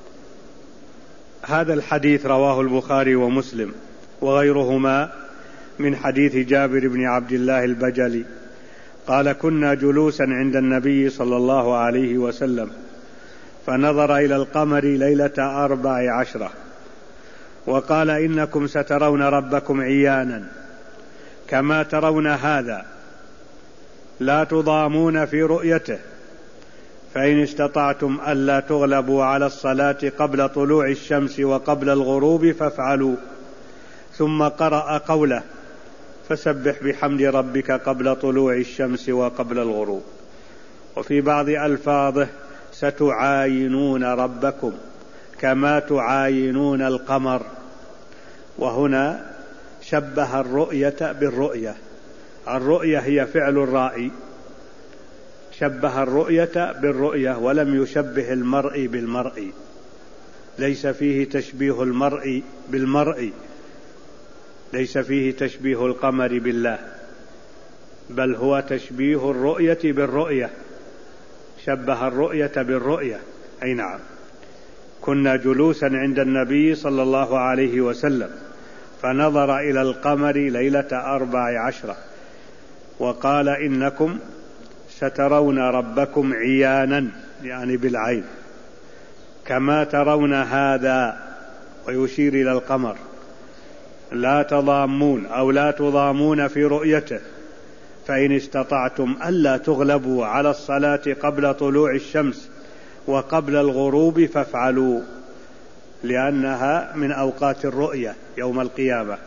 هذا الحديث رواه البخاري ومسلم وغيرهما من حديث جابر بن عبد الله البجلي قال: كنا جلوسا عند النبي صلى الله عليه وسلم فنظر إلى القمر ليلة 14 وقال: إنكم سترون ربكم عيانا كما ترون هذا لا تضامون في رؤيته، فإن استطعتم ألا تغلبوا على الصلاة قبل طلوع الشمس وقبل الغروب فافعلوا. ثم قرأ قوله: فسبح بحمد ربك قبل طلوع الشمس وقبل الغروب. وفي بعض ألفاظه: ستعاينون ربكم كما تعاينون القمر. وهنا شبه الرؤية بالرؤية، الرؤية هي فعل الرائي، شبه الرؤية بالرؤية ولم يشبه المرء بالمرء. ليس فيه تشبيه المرء بالمرء، ليس فيه تشبيه القمر بالله، بل هو تشبيه الرؤية بالرؤية، شبه الرؤية بالرؤية. أي نعم. كنا جلوسا عند النبي صلى الله عليه وسلم فنظر إلى القمر ليلة 14 وقال إنكم سترون ربكم عيانا، يعني بالعين، كما ترون هذا، ويشير إلى القمر، لا تضامون أو لا تضامون في رؤيته، فإن استطعتم ألا تغلبوا على الصلاة قبل طلوع الشمس وقبل الغروب فافعلوا، لأنها من أوقات الرؤية يوم القيامة.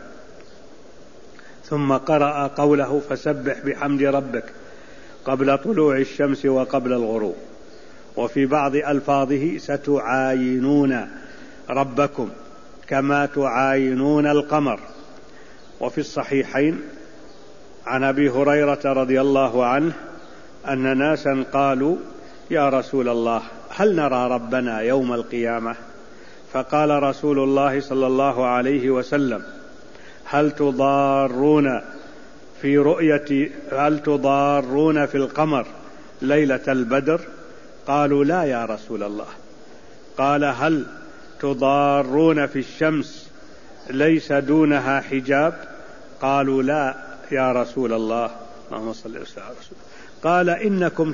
ثم قرأ قوله فسبح بحمد ربك قبل طلوع الشمس وقبل الغروب. وفي بعض ألفاظه ستعاينون ربكم كما تعاينون القمر. وفي الصحيحين عن أبي هريرة رضي الله عنه أن ناسا قالوا يا رسول الله هل نرى ربنا يوم القيامة؟ فقال رسول الله صلى الله عليه وسلم هل تضارون في القمر ليلة البدر؟ قالوا لا يا رسول الله. قال هل تضارون في الشمس ليس دونها حجاب؟ قالوا لا يا رسول الله. اللهم صل وسلم على رسول الله. قال إنكم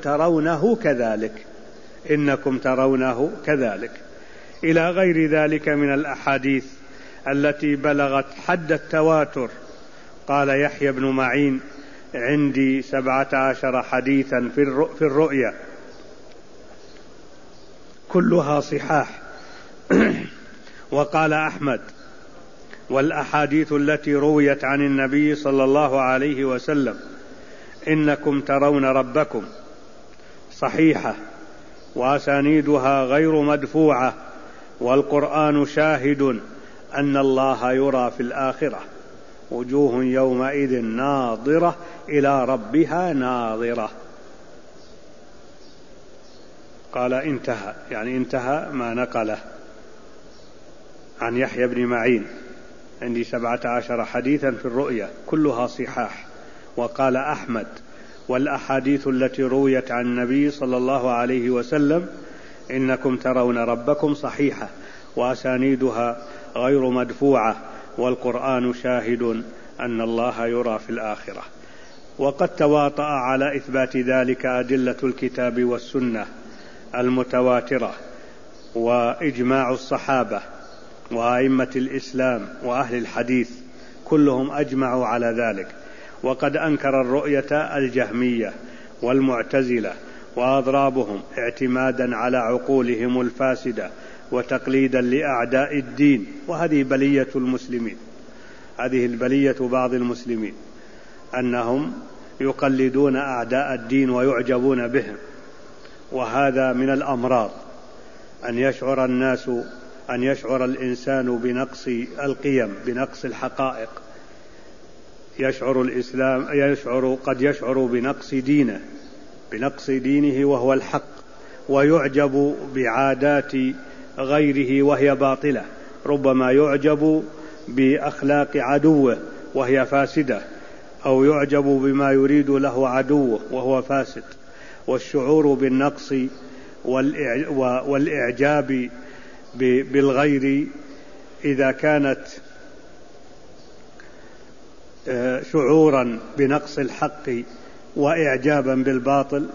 ترونه كذلك، إلى غير ذلك من الأحاديث التي بلغت حد التواتر. قال يحيى بن معين عندي 17 حديثا في الرؤيا كلها صحاح. وقال أحمد والأحاديث التي رويت عن النبي صلى الله عليه وسلم إنكم ترون ربكم صحيحة وأسانيدها غير مدفوعة، والقرآن شاهد أن الله يرى في الآخرة، وجوه يومئذ ناظرة إلى ربها ناظرة. قال انتهى، يعني انتهى ما نقله عن يحيى بن معين عندي 17 حديثا في الرؤيا كلها صحاح. وقال أحمد والأحاديث التي رويت عن النبي صلى الله عليه وسلم إنكم ترون ربكم صحيحة وأسانيدها غير مدفوعة، والقرآن شاهد أن الله يرى في الآخرة. وقد تواطأ على إثبات ذلك أدلة الكتاب والسنة المتواترة وإجماع الصحابة وأئمة الإسلام وأهل الحديث، كلهم أجمعوا على ذلك. وقد أنكر الرؤية الجهمية والمعتزلة وأضرابهم اعتمادا على عقولهم الفاسدة وتقليدا لأعداء الدين. وهذه بلية المسلمين، هذه البلية بعض المسلمين، أنهم يقلدون أعداء الدين ويعجبون بهم. وهذا من الأمراض، أن يشعر الإنسان بنقص القيم، بنقص الحقائق. قد يشعر بنقص دينه وهو الحق، ويعجب بعادات غيره وهي باطلة. ربما يعجب بأخلاق عدوه وهي فاسدة، أو يعجب بما يريد له عدوه وهو فاسد. والشعور بالنقص والإعجاب بالغير إذا كانت شعورا بنقص الحق وإعجابا بالباطل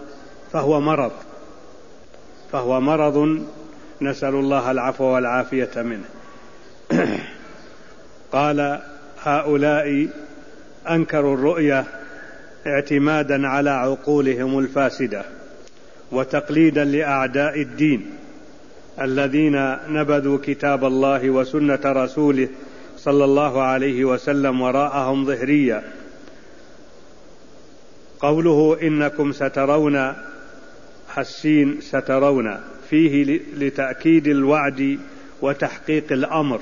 فهو مرض نسأل الله العفو والعافية منه. قال هؤلاء أنكروا الرؤية اعتمادا على عقولهم الفاسدة وتقليدا لأعداء الدين الذين نبذوا كتاب الله وسنة رسوله صلى الله عليه وسلم وراءهم ظهريا. قوله إنكم سترون، السين سترون فيه لتأكيد الوعد وتحقيق الأمر.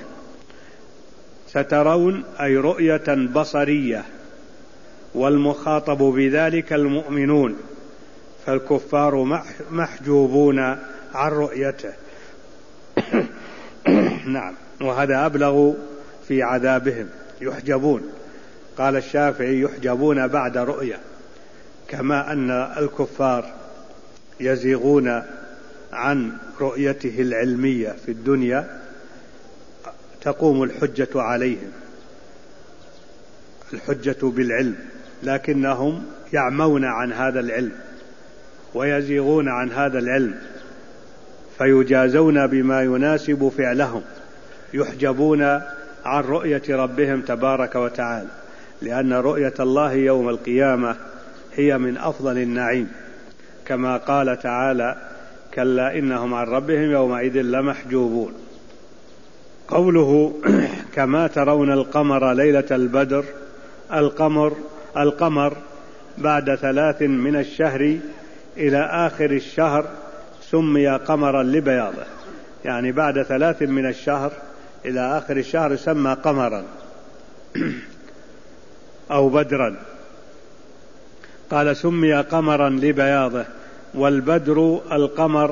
سترون أي رؤية بصرية، والمخاطب بذلك المؤمنون، فالكفار محجوبون عن رؤيته. نعم، وهذا أبلغ في عذابهم، يحجبون. قال الشافعي يحجبون بعد رؤية، كما أن الكفار يزيغون عن رؤيته العلمية في الدنيا تقوم الحجة عليهم، الحجة بالعلم، لكنهم يعمون عن هذا العلم ويزيغون عن هذا العلم، فيجازون بما يناسب فعلهم، يحجبون عن رؤية ربهم تبارك وتعالى، لأن رؤية الله يوم القيامة هي من أفضل النعيم، كما قال تعالى: كلا إنهم عن ربهم يومئذ لمحجوبون. قوله: كما ترون القمر ليلة البدر، القمر بعد 3 من الشهر إلى آخر الشهر سمي قمرا لبياضه، يعني بعد 3 من الشهر إلى آخر الشهر سمى قمرا أو بدرا. قال: سمي قمرا لبياضه، والبدر القمر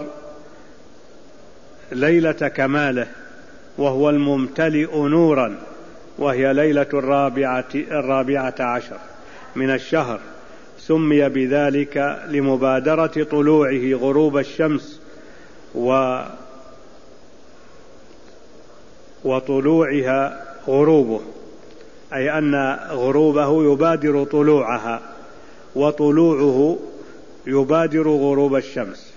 ليلة كماله، وهو الممتلئ نورا، وهي ليلة 14 من الشهر، سمي بذلك لمبادرة طلوعه غروب الشمس وطلوعها غروبه، أي أن غروبه يبادر طلوعها وطلوعه يبادر غروب الشمس،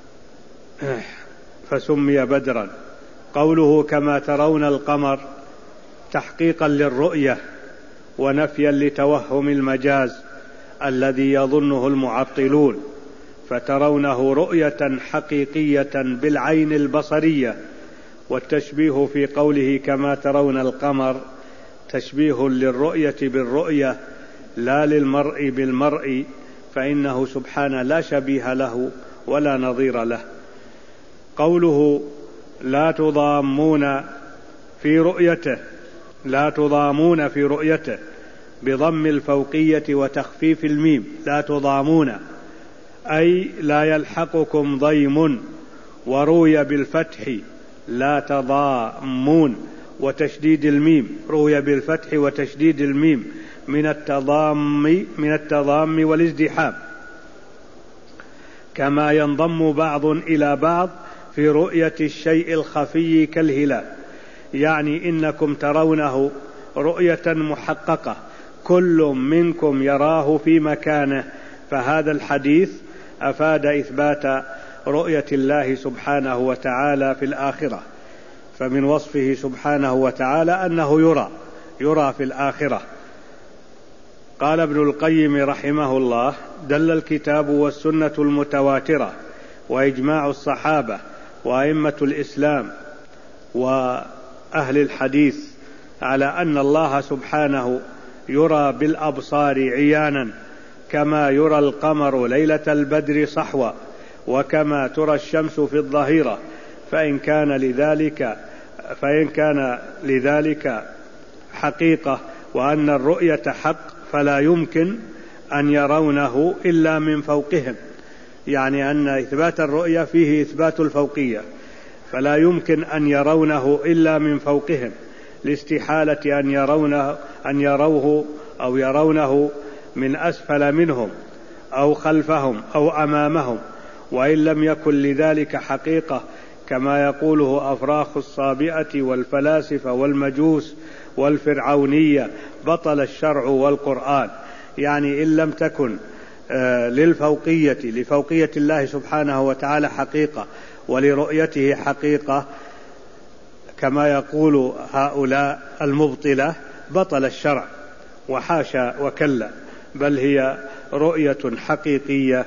فسمي بدرا. قوله: كما ترون القمر، تحقيقا للرؤية ونفيا لتوهم المجاز الذي يظنه المعطلون، فترونه رؤية حقيقية بالعين البصرية. والتشبيه في قوله كما ترون القمر تشبيه للرؤية بالرؤية لا للمرء بالمرء، فإنه سبحانه لا شبيه له ولا نظير له. قوله: لا تضامون في رؤيته بضم الفوقية وتخفيف الميم، لا تضامون أي لا يلحقكم ضيم، وروي بالفتح لا تضامون وتشديد الميم، روي بالفتح وتشديد الميم من التضام والازدحام، كما ينضم بعض إلى بعض في رؤية الشيء الخفي كالهلال، يعني إنكم ترونه رؤية محققة كل منكم يراه في مكانه. فهذا الحديث أفاد إثبات رؤية الله سبحانه وتعالى في الآخرة، فمن وصفه سبحانه وتعالى أنه يرى في الآخرة. قال ابن القيم رحمه الله: دل الكتاب والسنة المتواترة وإجماع الصحابة وأئمة الإسلام وأهل الحديث على أن الله سبحانه يرى بالأبصار عيانا، كما يرى القمر ليلة البدر صحوا، وكما ترى الشمس في الظهيرة، فإن كان لذلك حقيقة وأن الرؤية حق فلا يمكن أن يرونه إلا من فوقهم، يعني أن إثبات الرؤية فيه إثبات الفوقية، فلا يمكن أن يرونه إلا من فوقهم، لاستحالة أن يروه أو يرونه من أسفل منهم أو خلفهم أو أمامهم. وإن لم يكن لذلك حقيقة كما يقوله أفراخ الصابئة والفلاسفة والمجوس والفرعونية بطل الشرع والقرآن، يعني إن لم تكن لفوقية الله سبحانه وتعالى حقيقة ولرؤيته حقيقة كما يقول هؤلاء المبطلة بطل الشرع، وحاشا وكلا، بل هي رؤية حقيقية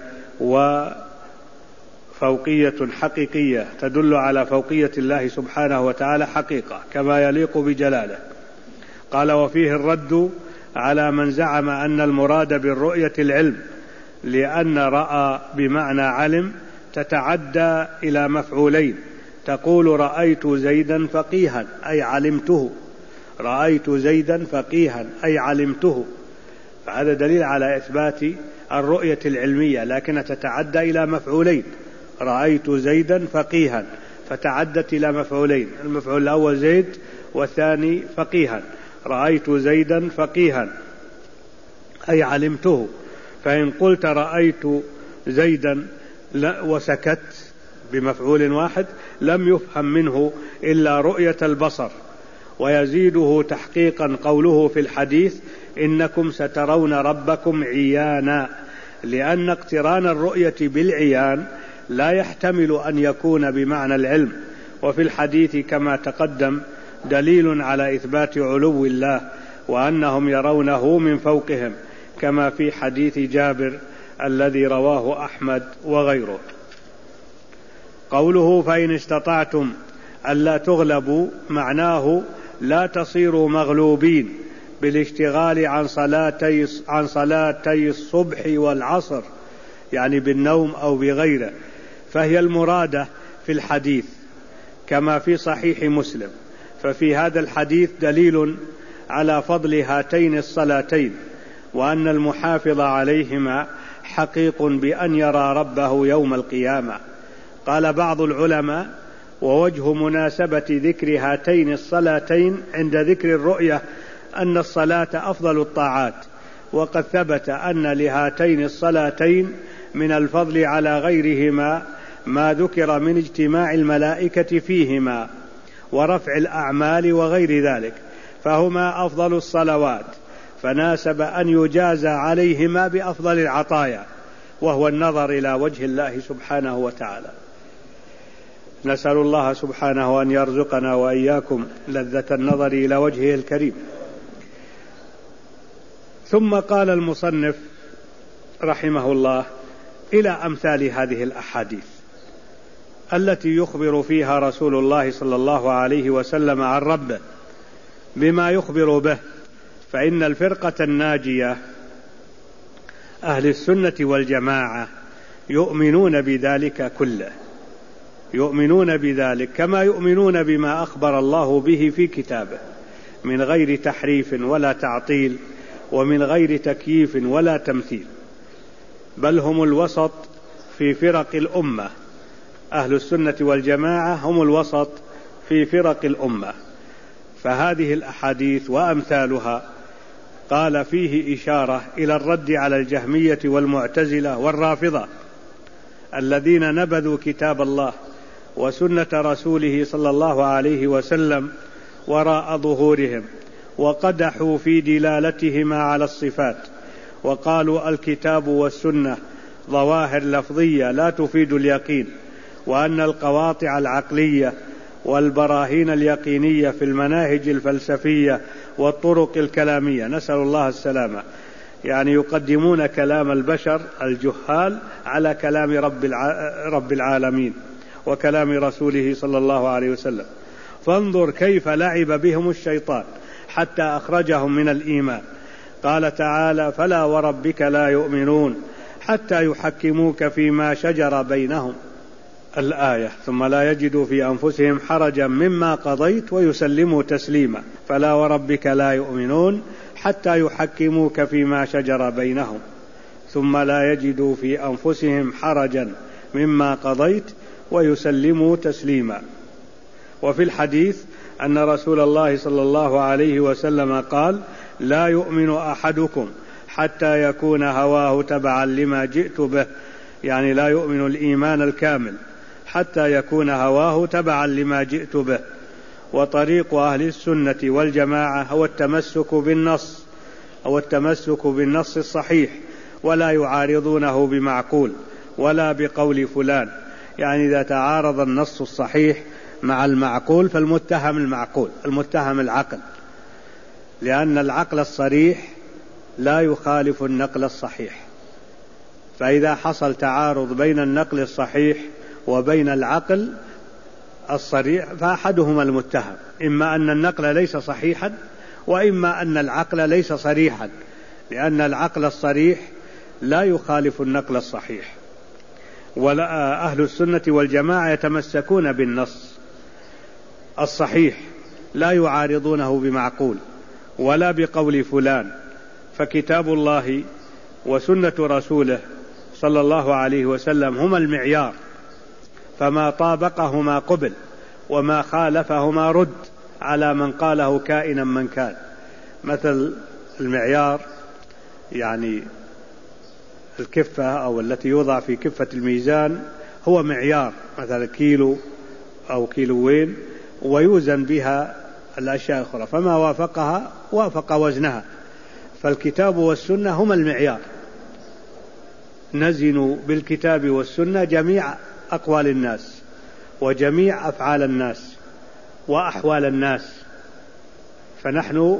وفوقية حقيقية تدل على فوقية الله سبحانه وتعالى حقيقة كما يليق بجلاله. قال: وفيه الرد على من زعم أن المراد بالرؤية العلم، لأن رأى بمعنى علم تتعدى إلى مفعولين، تقول رأيت زيدا فقيها أي علمته، رأيت زيدا فقيها أي علمته، فهذا دليل على إثبات الرؤية العلمية، لكنها تتعدى إلى مفعولين، رأيت زيدا فقيها فتعدت إلى مفعولين، المفعول الأول زيد والثاني فقيها، رأيت زيدا فقيها أي علمته. فإن قلت رأيت زيدا وسكت بمفعول واحد لم يفهم منه إلا رؤية البصر. ويزيده تحقيقا قوله في الحديث إنكم سترون ربكم عيانا، لأن اقتران الرؤية بالعيان لا يحتمل أن يكون بمعنى العلم. وفي الحديث كما تقدم دليل على إثبات علو الله وأنهم يرونه من فوقهم، كما في حديث جابر الذي رواه أحمد وغيره. قوله فإن استطعتم ألا تغلبوا معناه لا تصيروا مغلوبين بالاشتغال عن صلاتي الصبح والعصر، يعني بالنوم أو بغيره، فهي المرادة في الحديث كما في صحيح مسلم. ففي هذا الحديث دليل على فضل هاتين الصلاتين، وأن المحافظ عليهما حقيق بأن يرى ربه يوم القيامة. قال بعض العلماء ووجه مناسبة ذكر هاتين الصلاتين عند ذكر الرؤية أن الصلاة أفضل الطاعات، وقد ثبت أن لهاتين الصلاتين من الفضل على غيرهما ما ذكر من اجتماع الملائكة فيهما ورفع الأعمال وغير ذلك، فهما أفضل الصلوات، فناسب أن يجازى عليهما بأفضل العطايا، وهو النظر إلى وجه الله سبحانه وتعالى. نسأل الله سبحانه أن يرزقنا وإياكم لذة النظر إلى وجهه الكريم. ثم قال المصنف رحمه الله إلى أمثال هذه الأحاديث التي يخبر فيها رسول الله صلى الله عليه وسلم عن ربه بما يخبر به، فإن الفرقة الناجية أهل السنة والجماعة يؤمنون بذلك كله، يؤمنون بذلك كما يؤمنون بما أخبر الله به في كتابه من غير تحريف ولا تعطيل ومن غير تكييف ولا تمثيل، بل هم الوسط في فرق الأمة. أهل السنة والجماعة هم الوسط في فرق الأمة. فهذه الأحاديث وأمثالها قال فيه إشارة إلى الرد على الجهمية والمعتزلة والرافضة الذين نبذوا كتاب الله وسنة رسوله صلى الله عليه وسلم وراء ظهورهم، وقدحوا في دلالتهما على الصفات، وقالوا الكتاب والسنة ظواهر لفظية لا تفيد اليقين، وأن القواطع العقلية والبراهين اليقينية في المناهج الفلسفية والطرق الكلامية، نسأل الله السلامة، يعني يقدمون كلام البشر الجهال على كلام رب العالمين وكلام رسوله صلى الله عليه وسلم. فانظر كيف لعب بهم الشيطان حتى أخرجهم من الإيمان. قال تعالى فلا وربك لا يؤمنون حتى يحكموك فيما شجر بينهم، الآية، ثم لا يجدوا في أنفسهم حرجا مما قضيت ويسلموا تسليما. فلا وربك لا يؤمنون حتى يحكموك فيما شجر بينهم ثم لا يجدوا في أنفسهم حرجا مما قضيت ويسلموا تسليما. وفي الحديث أن رسول الله صلى الله عليه وسلم قال لا يؤمن أحدكم حتى يكون هواه تبعا لما جئت به، يعني لا يؤمن الإيمان الكامل حتى يكون هواه تبعا لما جئت به. وطريق أهل السنة والجماعة هو التمسك بالنص الصحيح، ولا يعارضونه بمعقول ولا بقول فلان، يعني إذا تعارض النص الصحيح مع المعقول فالمتهم المعقول، المتهم العقل، لأن العقل الصريح لا يخالف النقل الصحيح. فإذا حصل تعارض بين النقل الصحيح وبين العقل الصريح فأحدهما المتهم، إما أن النقل ليس صحيحا وإما أن العقل ليس صريحا، لأن العقل الصريح لا يخالف النقل الصحيح. وأهل السنة والجماعة يتمسكون بالنص الصحيح لا يعارضونه بمعقول ولا بقول فلان، فكتاب الله وسنة رسوله صلى الله عليه وسلم هما المعيار، فما طابقهما قبل وما خالفهما رد على من قاله كائنا من كان. مثل المعيار يعني الكفة أو التي يوضع في كفة الميزان هو معيار، مثلا كيلو أو كيلوين، ويوزن بها الأشياء الأخرى، فما وافقها وافق وزنها. فالكتاب والسنة هما المعيار، نزن بالكتاب والسنة جميع أقوال الناس وجميع أفعال الناس وأحوال الناس، فنحن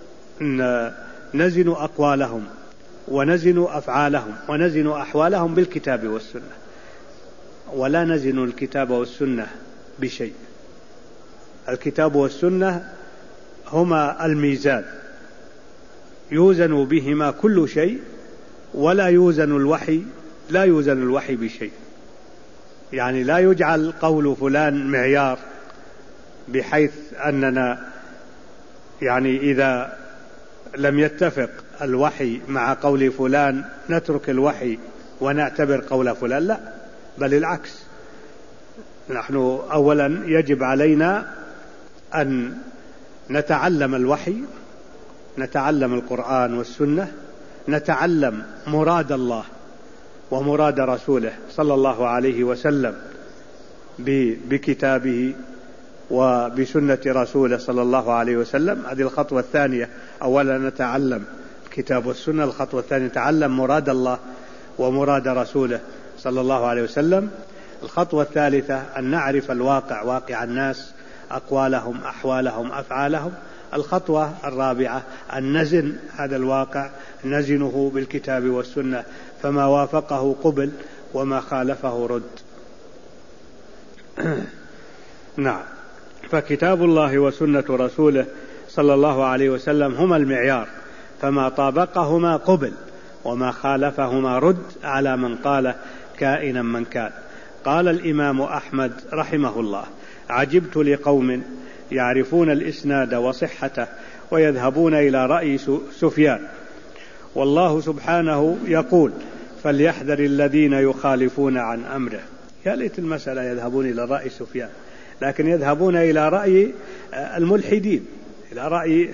نزن أقوالهم ونزن أفعالهم ونزن أحوالهم بالكتاب والسنة، ولا نزن الكتاب والسنة بشيء. الكتاب والسنة هما الميزان، يوزن بهما كل شيء، ولا يوزن الوحي بشيء. يعني لا يجعل قول فلان معيار، بحيث أننا يعني إذا لم يتفق الوحي مع قول فلان نترك الوحي ونعتبر قول فلان، لا، بل العكس. نحن أولا يجب علينا أن نتعلم الوحي، نتعلم القرآن والسنة، نتعلم مراد الله ومراد رسوله صلى الله عليه وسلم بكتابه وبسنة رسوله صلى الله عليه وسلم. هذه الخطوة الثانية، أولا نتعلم الكتاب والسنة. الخطوة الثانية نتعلم مراد الله ومراد رسوله صلى الله عليه وسلم. الخطوة الثالثة أن نعرف الواقع، واقع الناس، أقوالهم أحوالهم أفعالهم. الخطوة الرابعة أن نزن هذا الواقع، نزنه بالكتاب والسنة، فما وافقه قبل وما خالفه رد. نعم، فكتاب الله وسنة رسوله صلى الله عليه وسلم هما المعيار، فما طابقهما قبل وما خالفهما رد على من قال كائنا من كان. قال الإمام أحمد رحمه الله: عجبت لقوم يعرفون الإسناد وصحته ويذهبون إلى رأي سفيان، والله سبحانه يقول: فليحذر الذين يخالفون عن أمره. يا ليت المسألة يذهبون إلى رأي سفيان، لكن يذهبون إلى رأي الملحدين، إلى رأي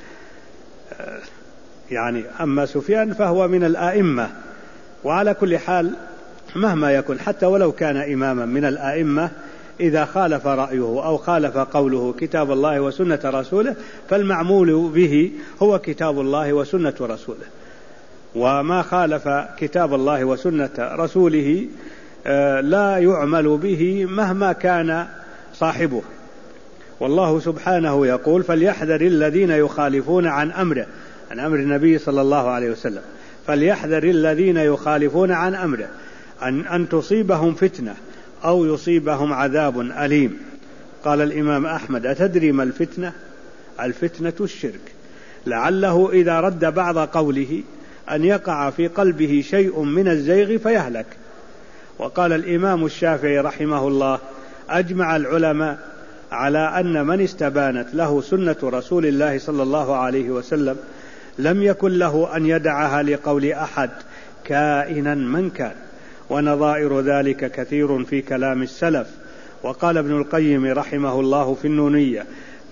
يعني أما سفيان فهو من الآئمة. وعلى كل حال مهما يكن، حتى ولو كان إماما من الآئمة، إذا خالف رأيه أو خالف قوله كتاب الله وسنة رسوله، فالمعمول به هو كتاب الله وسنة رسوله، وما خالف كتاب الله وسنة رسوله لا يعمل به مهما كان صاحبه. والله سبحانه يقول: فليحذر الذين يخالفون عن أمره، عن أمر النبي صلى الله عليه وسلم. فليحذر الذين يخالفون عن أمره أن تصيبهم فتنة أو يصيبهم عذاب أليم. قال الإمام أحمد: أتدري ما الفتنة؟ الفتنة الشرك، لعله إذا رد بعض قوله أن يقع في قلبه شيء من الزيغ فيهلك. وقال الإمام الشافعي رحمه الله: أجمع العلماء على أن من استبانت له سنة رسول الله صلى الله عليه وسلم لم يكن له أن يدعها لقول أحد كائنا من كان. ونظائر ذلك كثير في كلام السلف. وقال ابن القيم رحمه الله في النونية: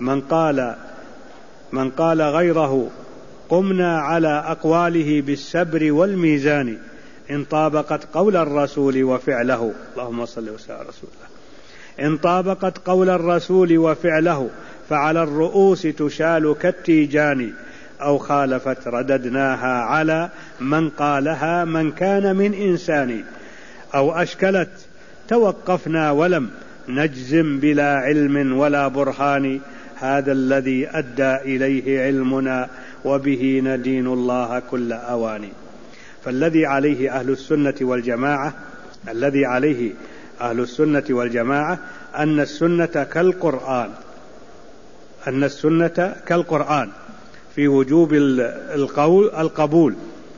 من قال غيره قمنا على أقواله بالسبر والميزان، إن طابقت قول الرسول وفعله. اللهم صل وسلم على رسول الله. إن طابقت قول الرسول وفعله فعلى الرؤوس تشال كالتيجان، أو خالفت رددناها على من قالها من كان من إنسان، أو أشكلت توقفنا ولم نجزم بلا علم ولا برهان. هذا الذي أدى إليه علمنا وبه ندين الله كل أوان. فالذي عليه أهل السنة والجماعة أن السنة كالقرآن في وجوب القبول.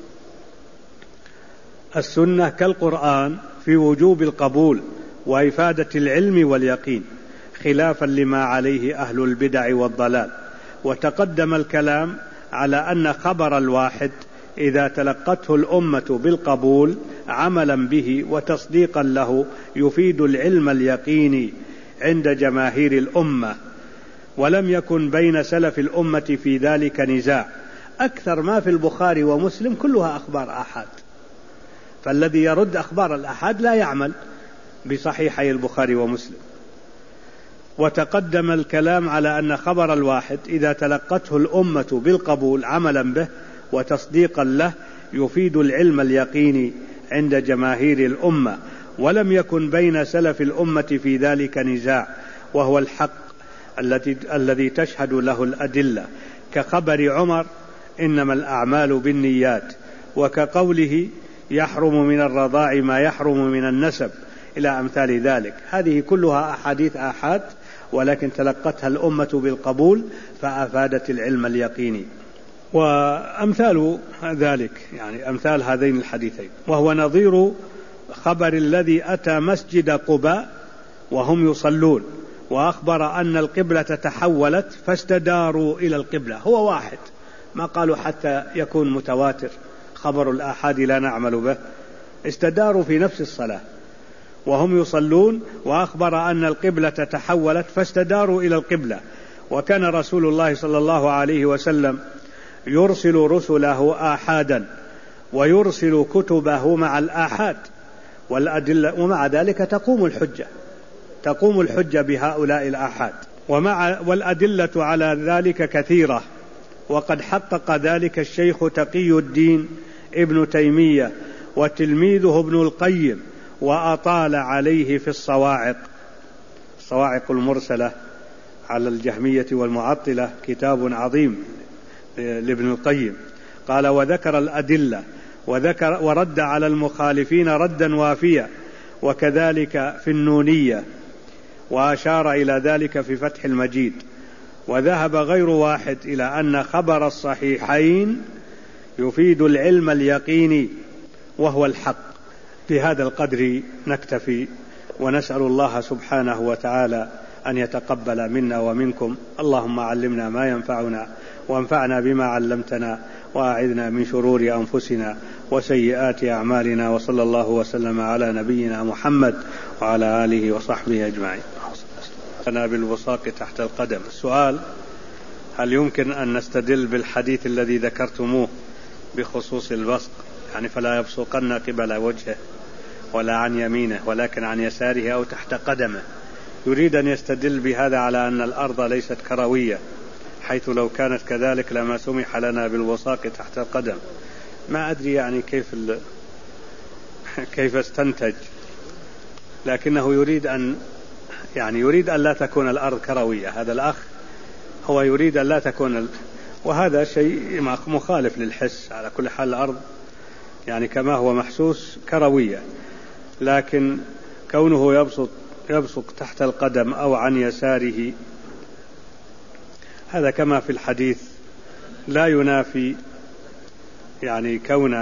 السنة كالقرآن في وجوب القبول وإفادة العلم واليقين، خلافا لما عليه أهل البدع والضلال. وتقدم الكلام على أن خبر الواحد إذا تلقته الأمة بالقبول عملا به وتصديقا له يفيد العلم اليقيني عند جماهير الأمة، ولم يكن بين سلف الأمة في ذلك نزاع. أكثر ما في البخاري ومسلم كلها أخبار آحاد، فالذي يرد أخبار الآحاد لا يعمل بصحيحي البخاري ومسلم. وتقدم الكلام على أن خبر الواحد إذا تلقته الأمة بالقبول عملا به وتصديقا له يفيد العلم اليقيني عند جماهير الأمة، ولم يكن بين سلف الأمة في ذلك نزاع، وهو الحق الذي تشهد له الأدلة، كخبر عمر إنما الأعمال بالنيات، وكقوله يحرم من الرضاع ما يحرم من النسب، إلى أمثال ذلك. هذه كلها أحاديث آحاد، ولكن تلقتها الأمة بالقبول فأفادت العلم اليقيني. وأمثال ذلك يعني أمثال هذين الحديثين، وهو نظير خبر الذي أتى مسجد قباء وهم يصلون وأخبر أن القبلة تحولت فاستداروا إلى القبلة. هو واحد، ما قالوا حتى يكون متواتر خبر الآحاد لا نعمل به، استداروا في نفس الصلاة وهم يصلون وأخبر أن القبلة تحولت فاستداروا إلى القبلة. وكان رسول الله صلى الله عليه وسلم يرسل رسله آحادا ويرسل كتبه مع الآحاد والأدلة، ومع ذلك تقوم الحجة بهؤلاء الآحاد، والأدلة على ذلك كثيرة. وقد حقق ذلك الشيخ تقي الدين ابن تيمية وتلميذه ابن القيم، وأطال عليه في الصواعق المرسلة على الجهمية والمعطلة، كتاب عظيم لابن القيم. قال وذكر الأدلة ورد على المخالفين ردا وافيا، وكذلك في النونية، وأشار إلى ذلك في فتح المجيد. وذهب غير واحد إلى أن خبر الصحيحين يفيد العلم اليقيني وهو الحق. بهذا القدر نكتفي، ونسأل الله سبحانه وتعالى أن يتقبل منا ومنكم. اللهم علمنا ما ينفعنا وانفعنا بما علمتنا، وأعذنا من شرور أنفسنا وسيئات أعمالنا، وصلى الله وسلم على نبينا محمد وعلى آله وصحبه أجمعين. أنا بالبصاق تحت القدم. السؤال: هل يمكن أن نستدل بالحديث الذي ذكرتموه بخصوص البصق، يعني فلا يبصقن قبل وجهه ولا عن يمينه ولكن عن يساره أو تحت قدمه؟ يريد أن يستدل بهذا على أن الأرض ليست كروية، حيث لو كانت كذلك لما سمح لنا بالبصاق تحت القدم. ما أدري يعني كيف استنتج، لكنه يريد أن لا تكون الأرض كروية. هذا الأخ هو يريد أن لا تكون وهذا شيء مخالف للحس. على كل حال الأرض يعني كما هو محسوس كروية، لكن كونه يبصق تحت القدم أو عن يساره، هذا كما في الحديث لا ينافي يعني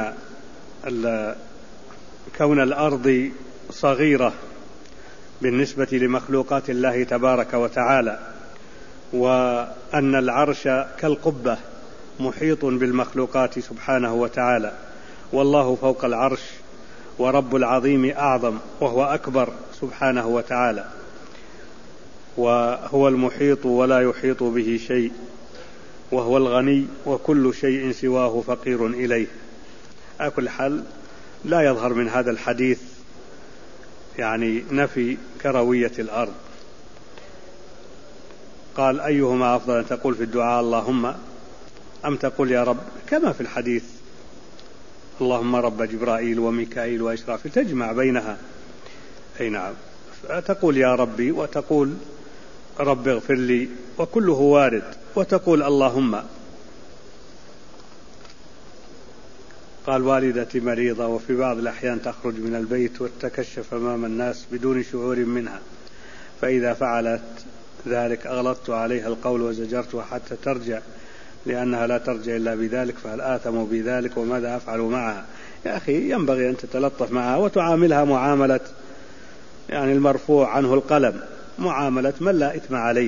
كون الأرض صغيرة بالنسبة لمخلوقات الله تبارك وتعالى، وأن العرش كالقبة محيط بالمخلوقات سبحانه وتعالى، والله فوق العرش، ورب العظيم أعظم وهو أكبر سبحانه وتعالى، وهو المحيط ولا يحيط به شيء، وهو الغني وكل شيء سواه فقير إليه. على كل حال لا يظهر من هذا الحديث يعني نفي كروية الأرض. قال: أيهما أفضل، أن تقول في الدعاء اللهم أم تقول يا رب، كما في الحديث اللهم رب جبرائيل وميكائيل وإسرافيل، تجمع بينها. أي نعم، تقول يا ربي وتقول رب اغفر لي، وكله وارد، وتقول اللهم. قال: والدتي مريضة وفي بعض الأحيان تخرج من البيت وتتكشف أمام الناس بدون شعور منها، فإذا فعلت ذلك أغلظت عليها القول وزجرتها حتى ترجع، لأنها لا ترجع إلا بذلك، فهل آثم بذلك وماذا أفعل معها؟ يا أخي، ينبغي أن تتلطف معها وتعاملها معاملة يعني المرفوع عنه القلم، معاملة من لا إثم عليه،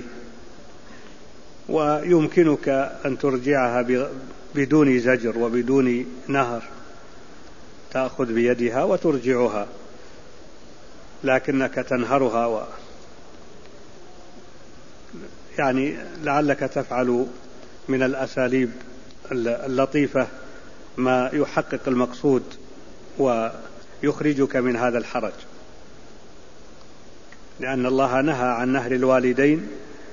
ويمكنك أن ترجعها بدون زجر وبدون نهر، تأخذ بيدها وترجعها، لكنك تنهرها يعني لعلك تفعل من الأساليب اللطيفة ما يحقق المقصود يخرجك من هذا الحرج، لأن الله نهى عن نهر الوالدين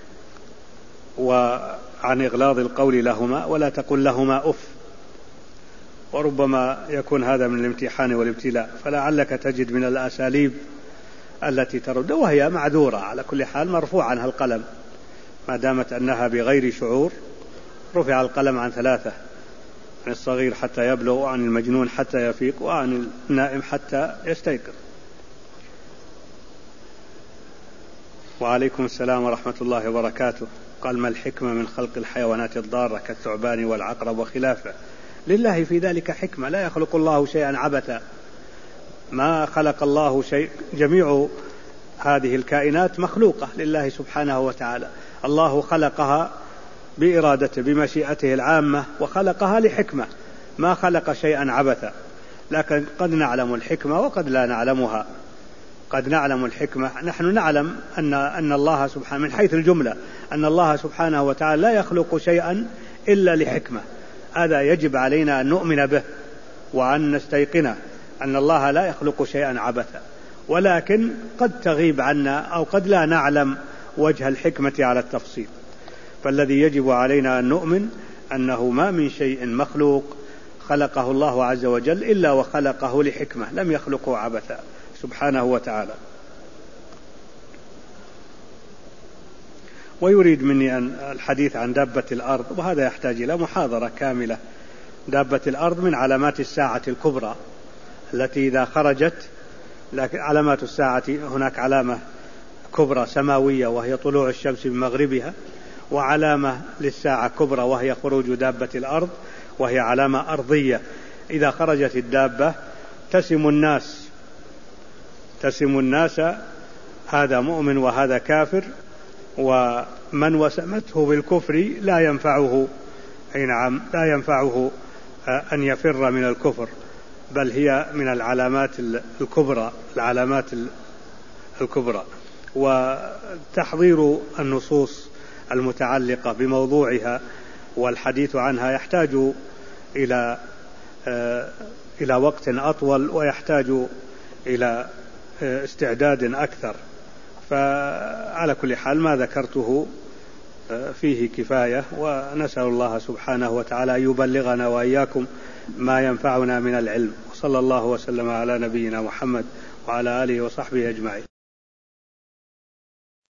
وعن إغلاظ القول لهما، ولا تقل لهما أف، وربما يكون هذا من الامتحان والابتلاء، فلعلك تجد من الأساليب التي ترد، وهي معذورة على كل حال، مرفوع عنها القلم ما دامت أنها بغير شعور. رفع القلم عن 3، عن الصغير حتى يبلغ، وعن المجنون حتى يفيق، وعن النائم حتى يستيقظ. وعليكم السلام ورحمة الله وبركاته. قال: ما الحكمة من خلق الحيوانات الضارة كالثعبان والعقرب وخلافه؟ لله في ذلك حكمة، لا يخلق الله شيئا عبثا، ما خلق الله شيء، جميع هذه الكائنات مخلوقة لله سبحانه وتعالى، الله خلقها بإرادته بمشيئته العامة، وخلقها لحكمة، ما خلق شيئا عبثا. لكن قد نعلم الحكمة وقد لا نعلمها. قد نعلم الحكمة، نحن نعلم أن الله سبحانه من حيث الجملة أن الله سبحانه وتعالى لا يخلق شيئا إلا لحكمة، هذا يجب علينا أن نؤمن به وأن نستيقنه أن الله لا يخلق شيئا عبثا، ولكن قد تغيب عنا أو قد لا نعلم وجه الحكمة على التفصيل. فالذي يجب علينا أن نؤمن أنه ما من شيء مخلوق خلقه الله عز وجل إلا وخلقه لحكمة، لم يخلقه عبثا سبحانه وتعالى. ويريد مني أن الحديث عن دابة الأرض، وهذا يحتاج إلى محاضرة كاملة. دابة الأرض من علامات الساعة الكبرى التي إذا خرجت، لكن علامات الساعة هناك علامة كبرى سماوية وهي طلوع الشمس من مغربها، وعلامة للساعة كبرى وهي خروج دابة الأرض، وهي علامة أرضية. إذا خرجت الدابة تسم الناس، هذا مؤمن وهذا كافر، ومن وسمته بالكفر لا ينفعه أن يفر من الكفر، بل هي من العلامات الكبرى. وتحضير النصوص المتعلقة بموضوعها والحديث عنها يحتاج إلى وقت أطول، ويحتاج إلى استعداد أكثر. فعلى كل حال ما ذكرته فيه كفاية، ونسأل الله سبحانه وتعالى أن يبلغنا وإياكم ما ينفعنا من العلم. وصلى الله وسلم على نبينا محمد وعلى آله وصحبه أجمعين.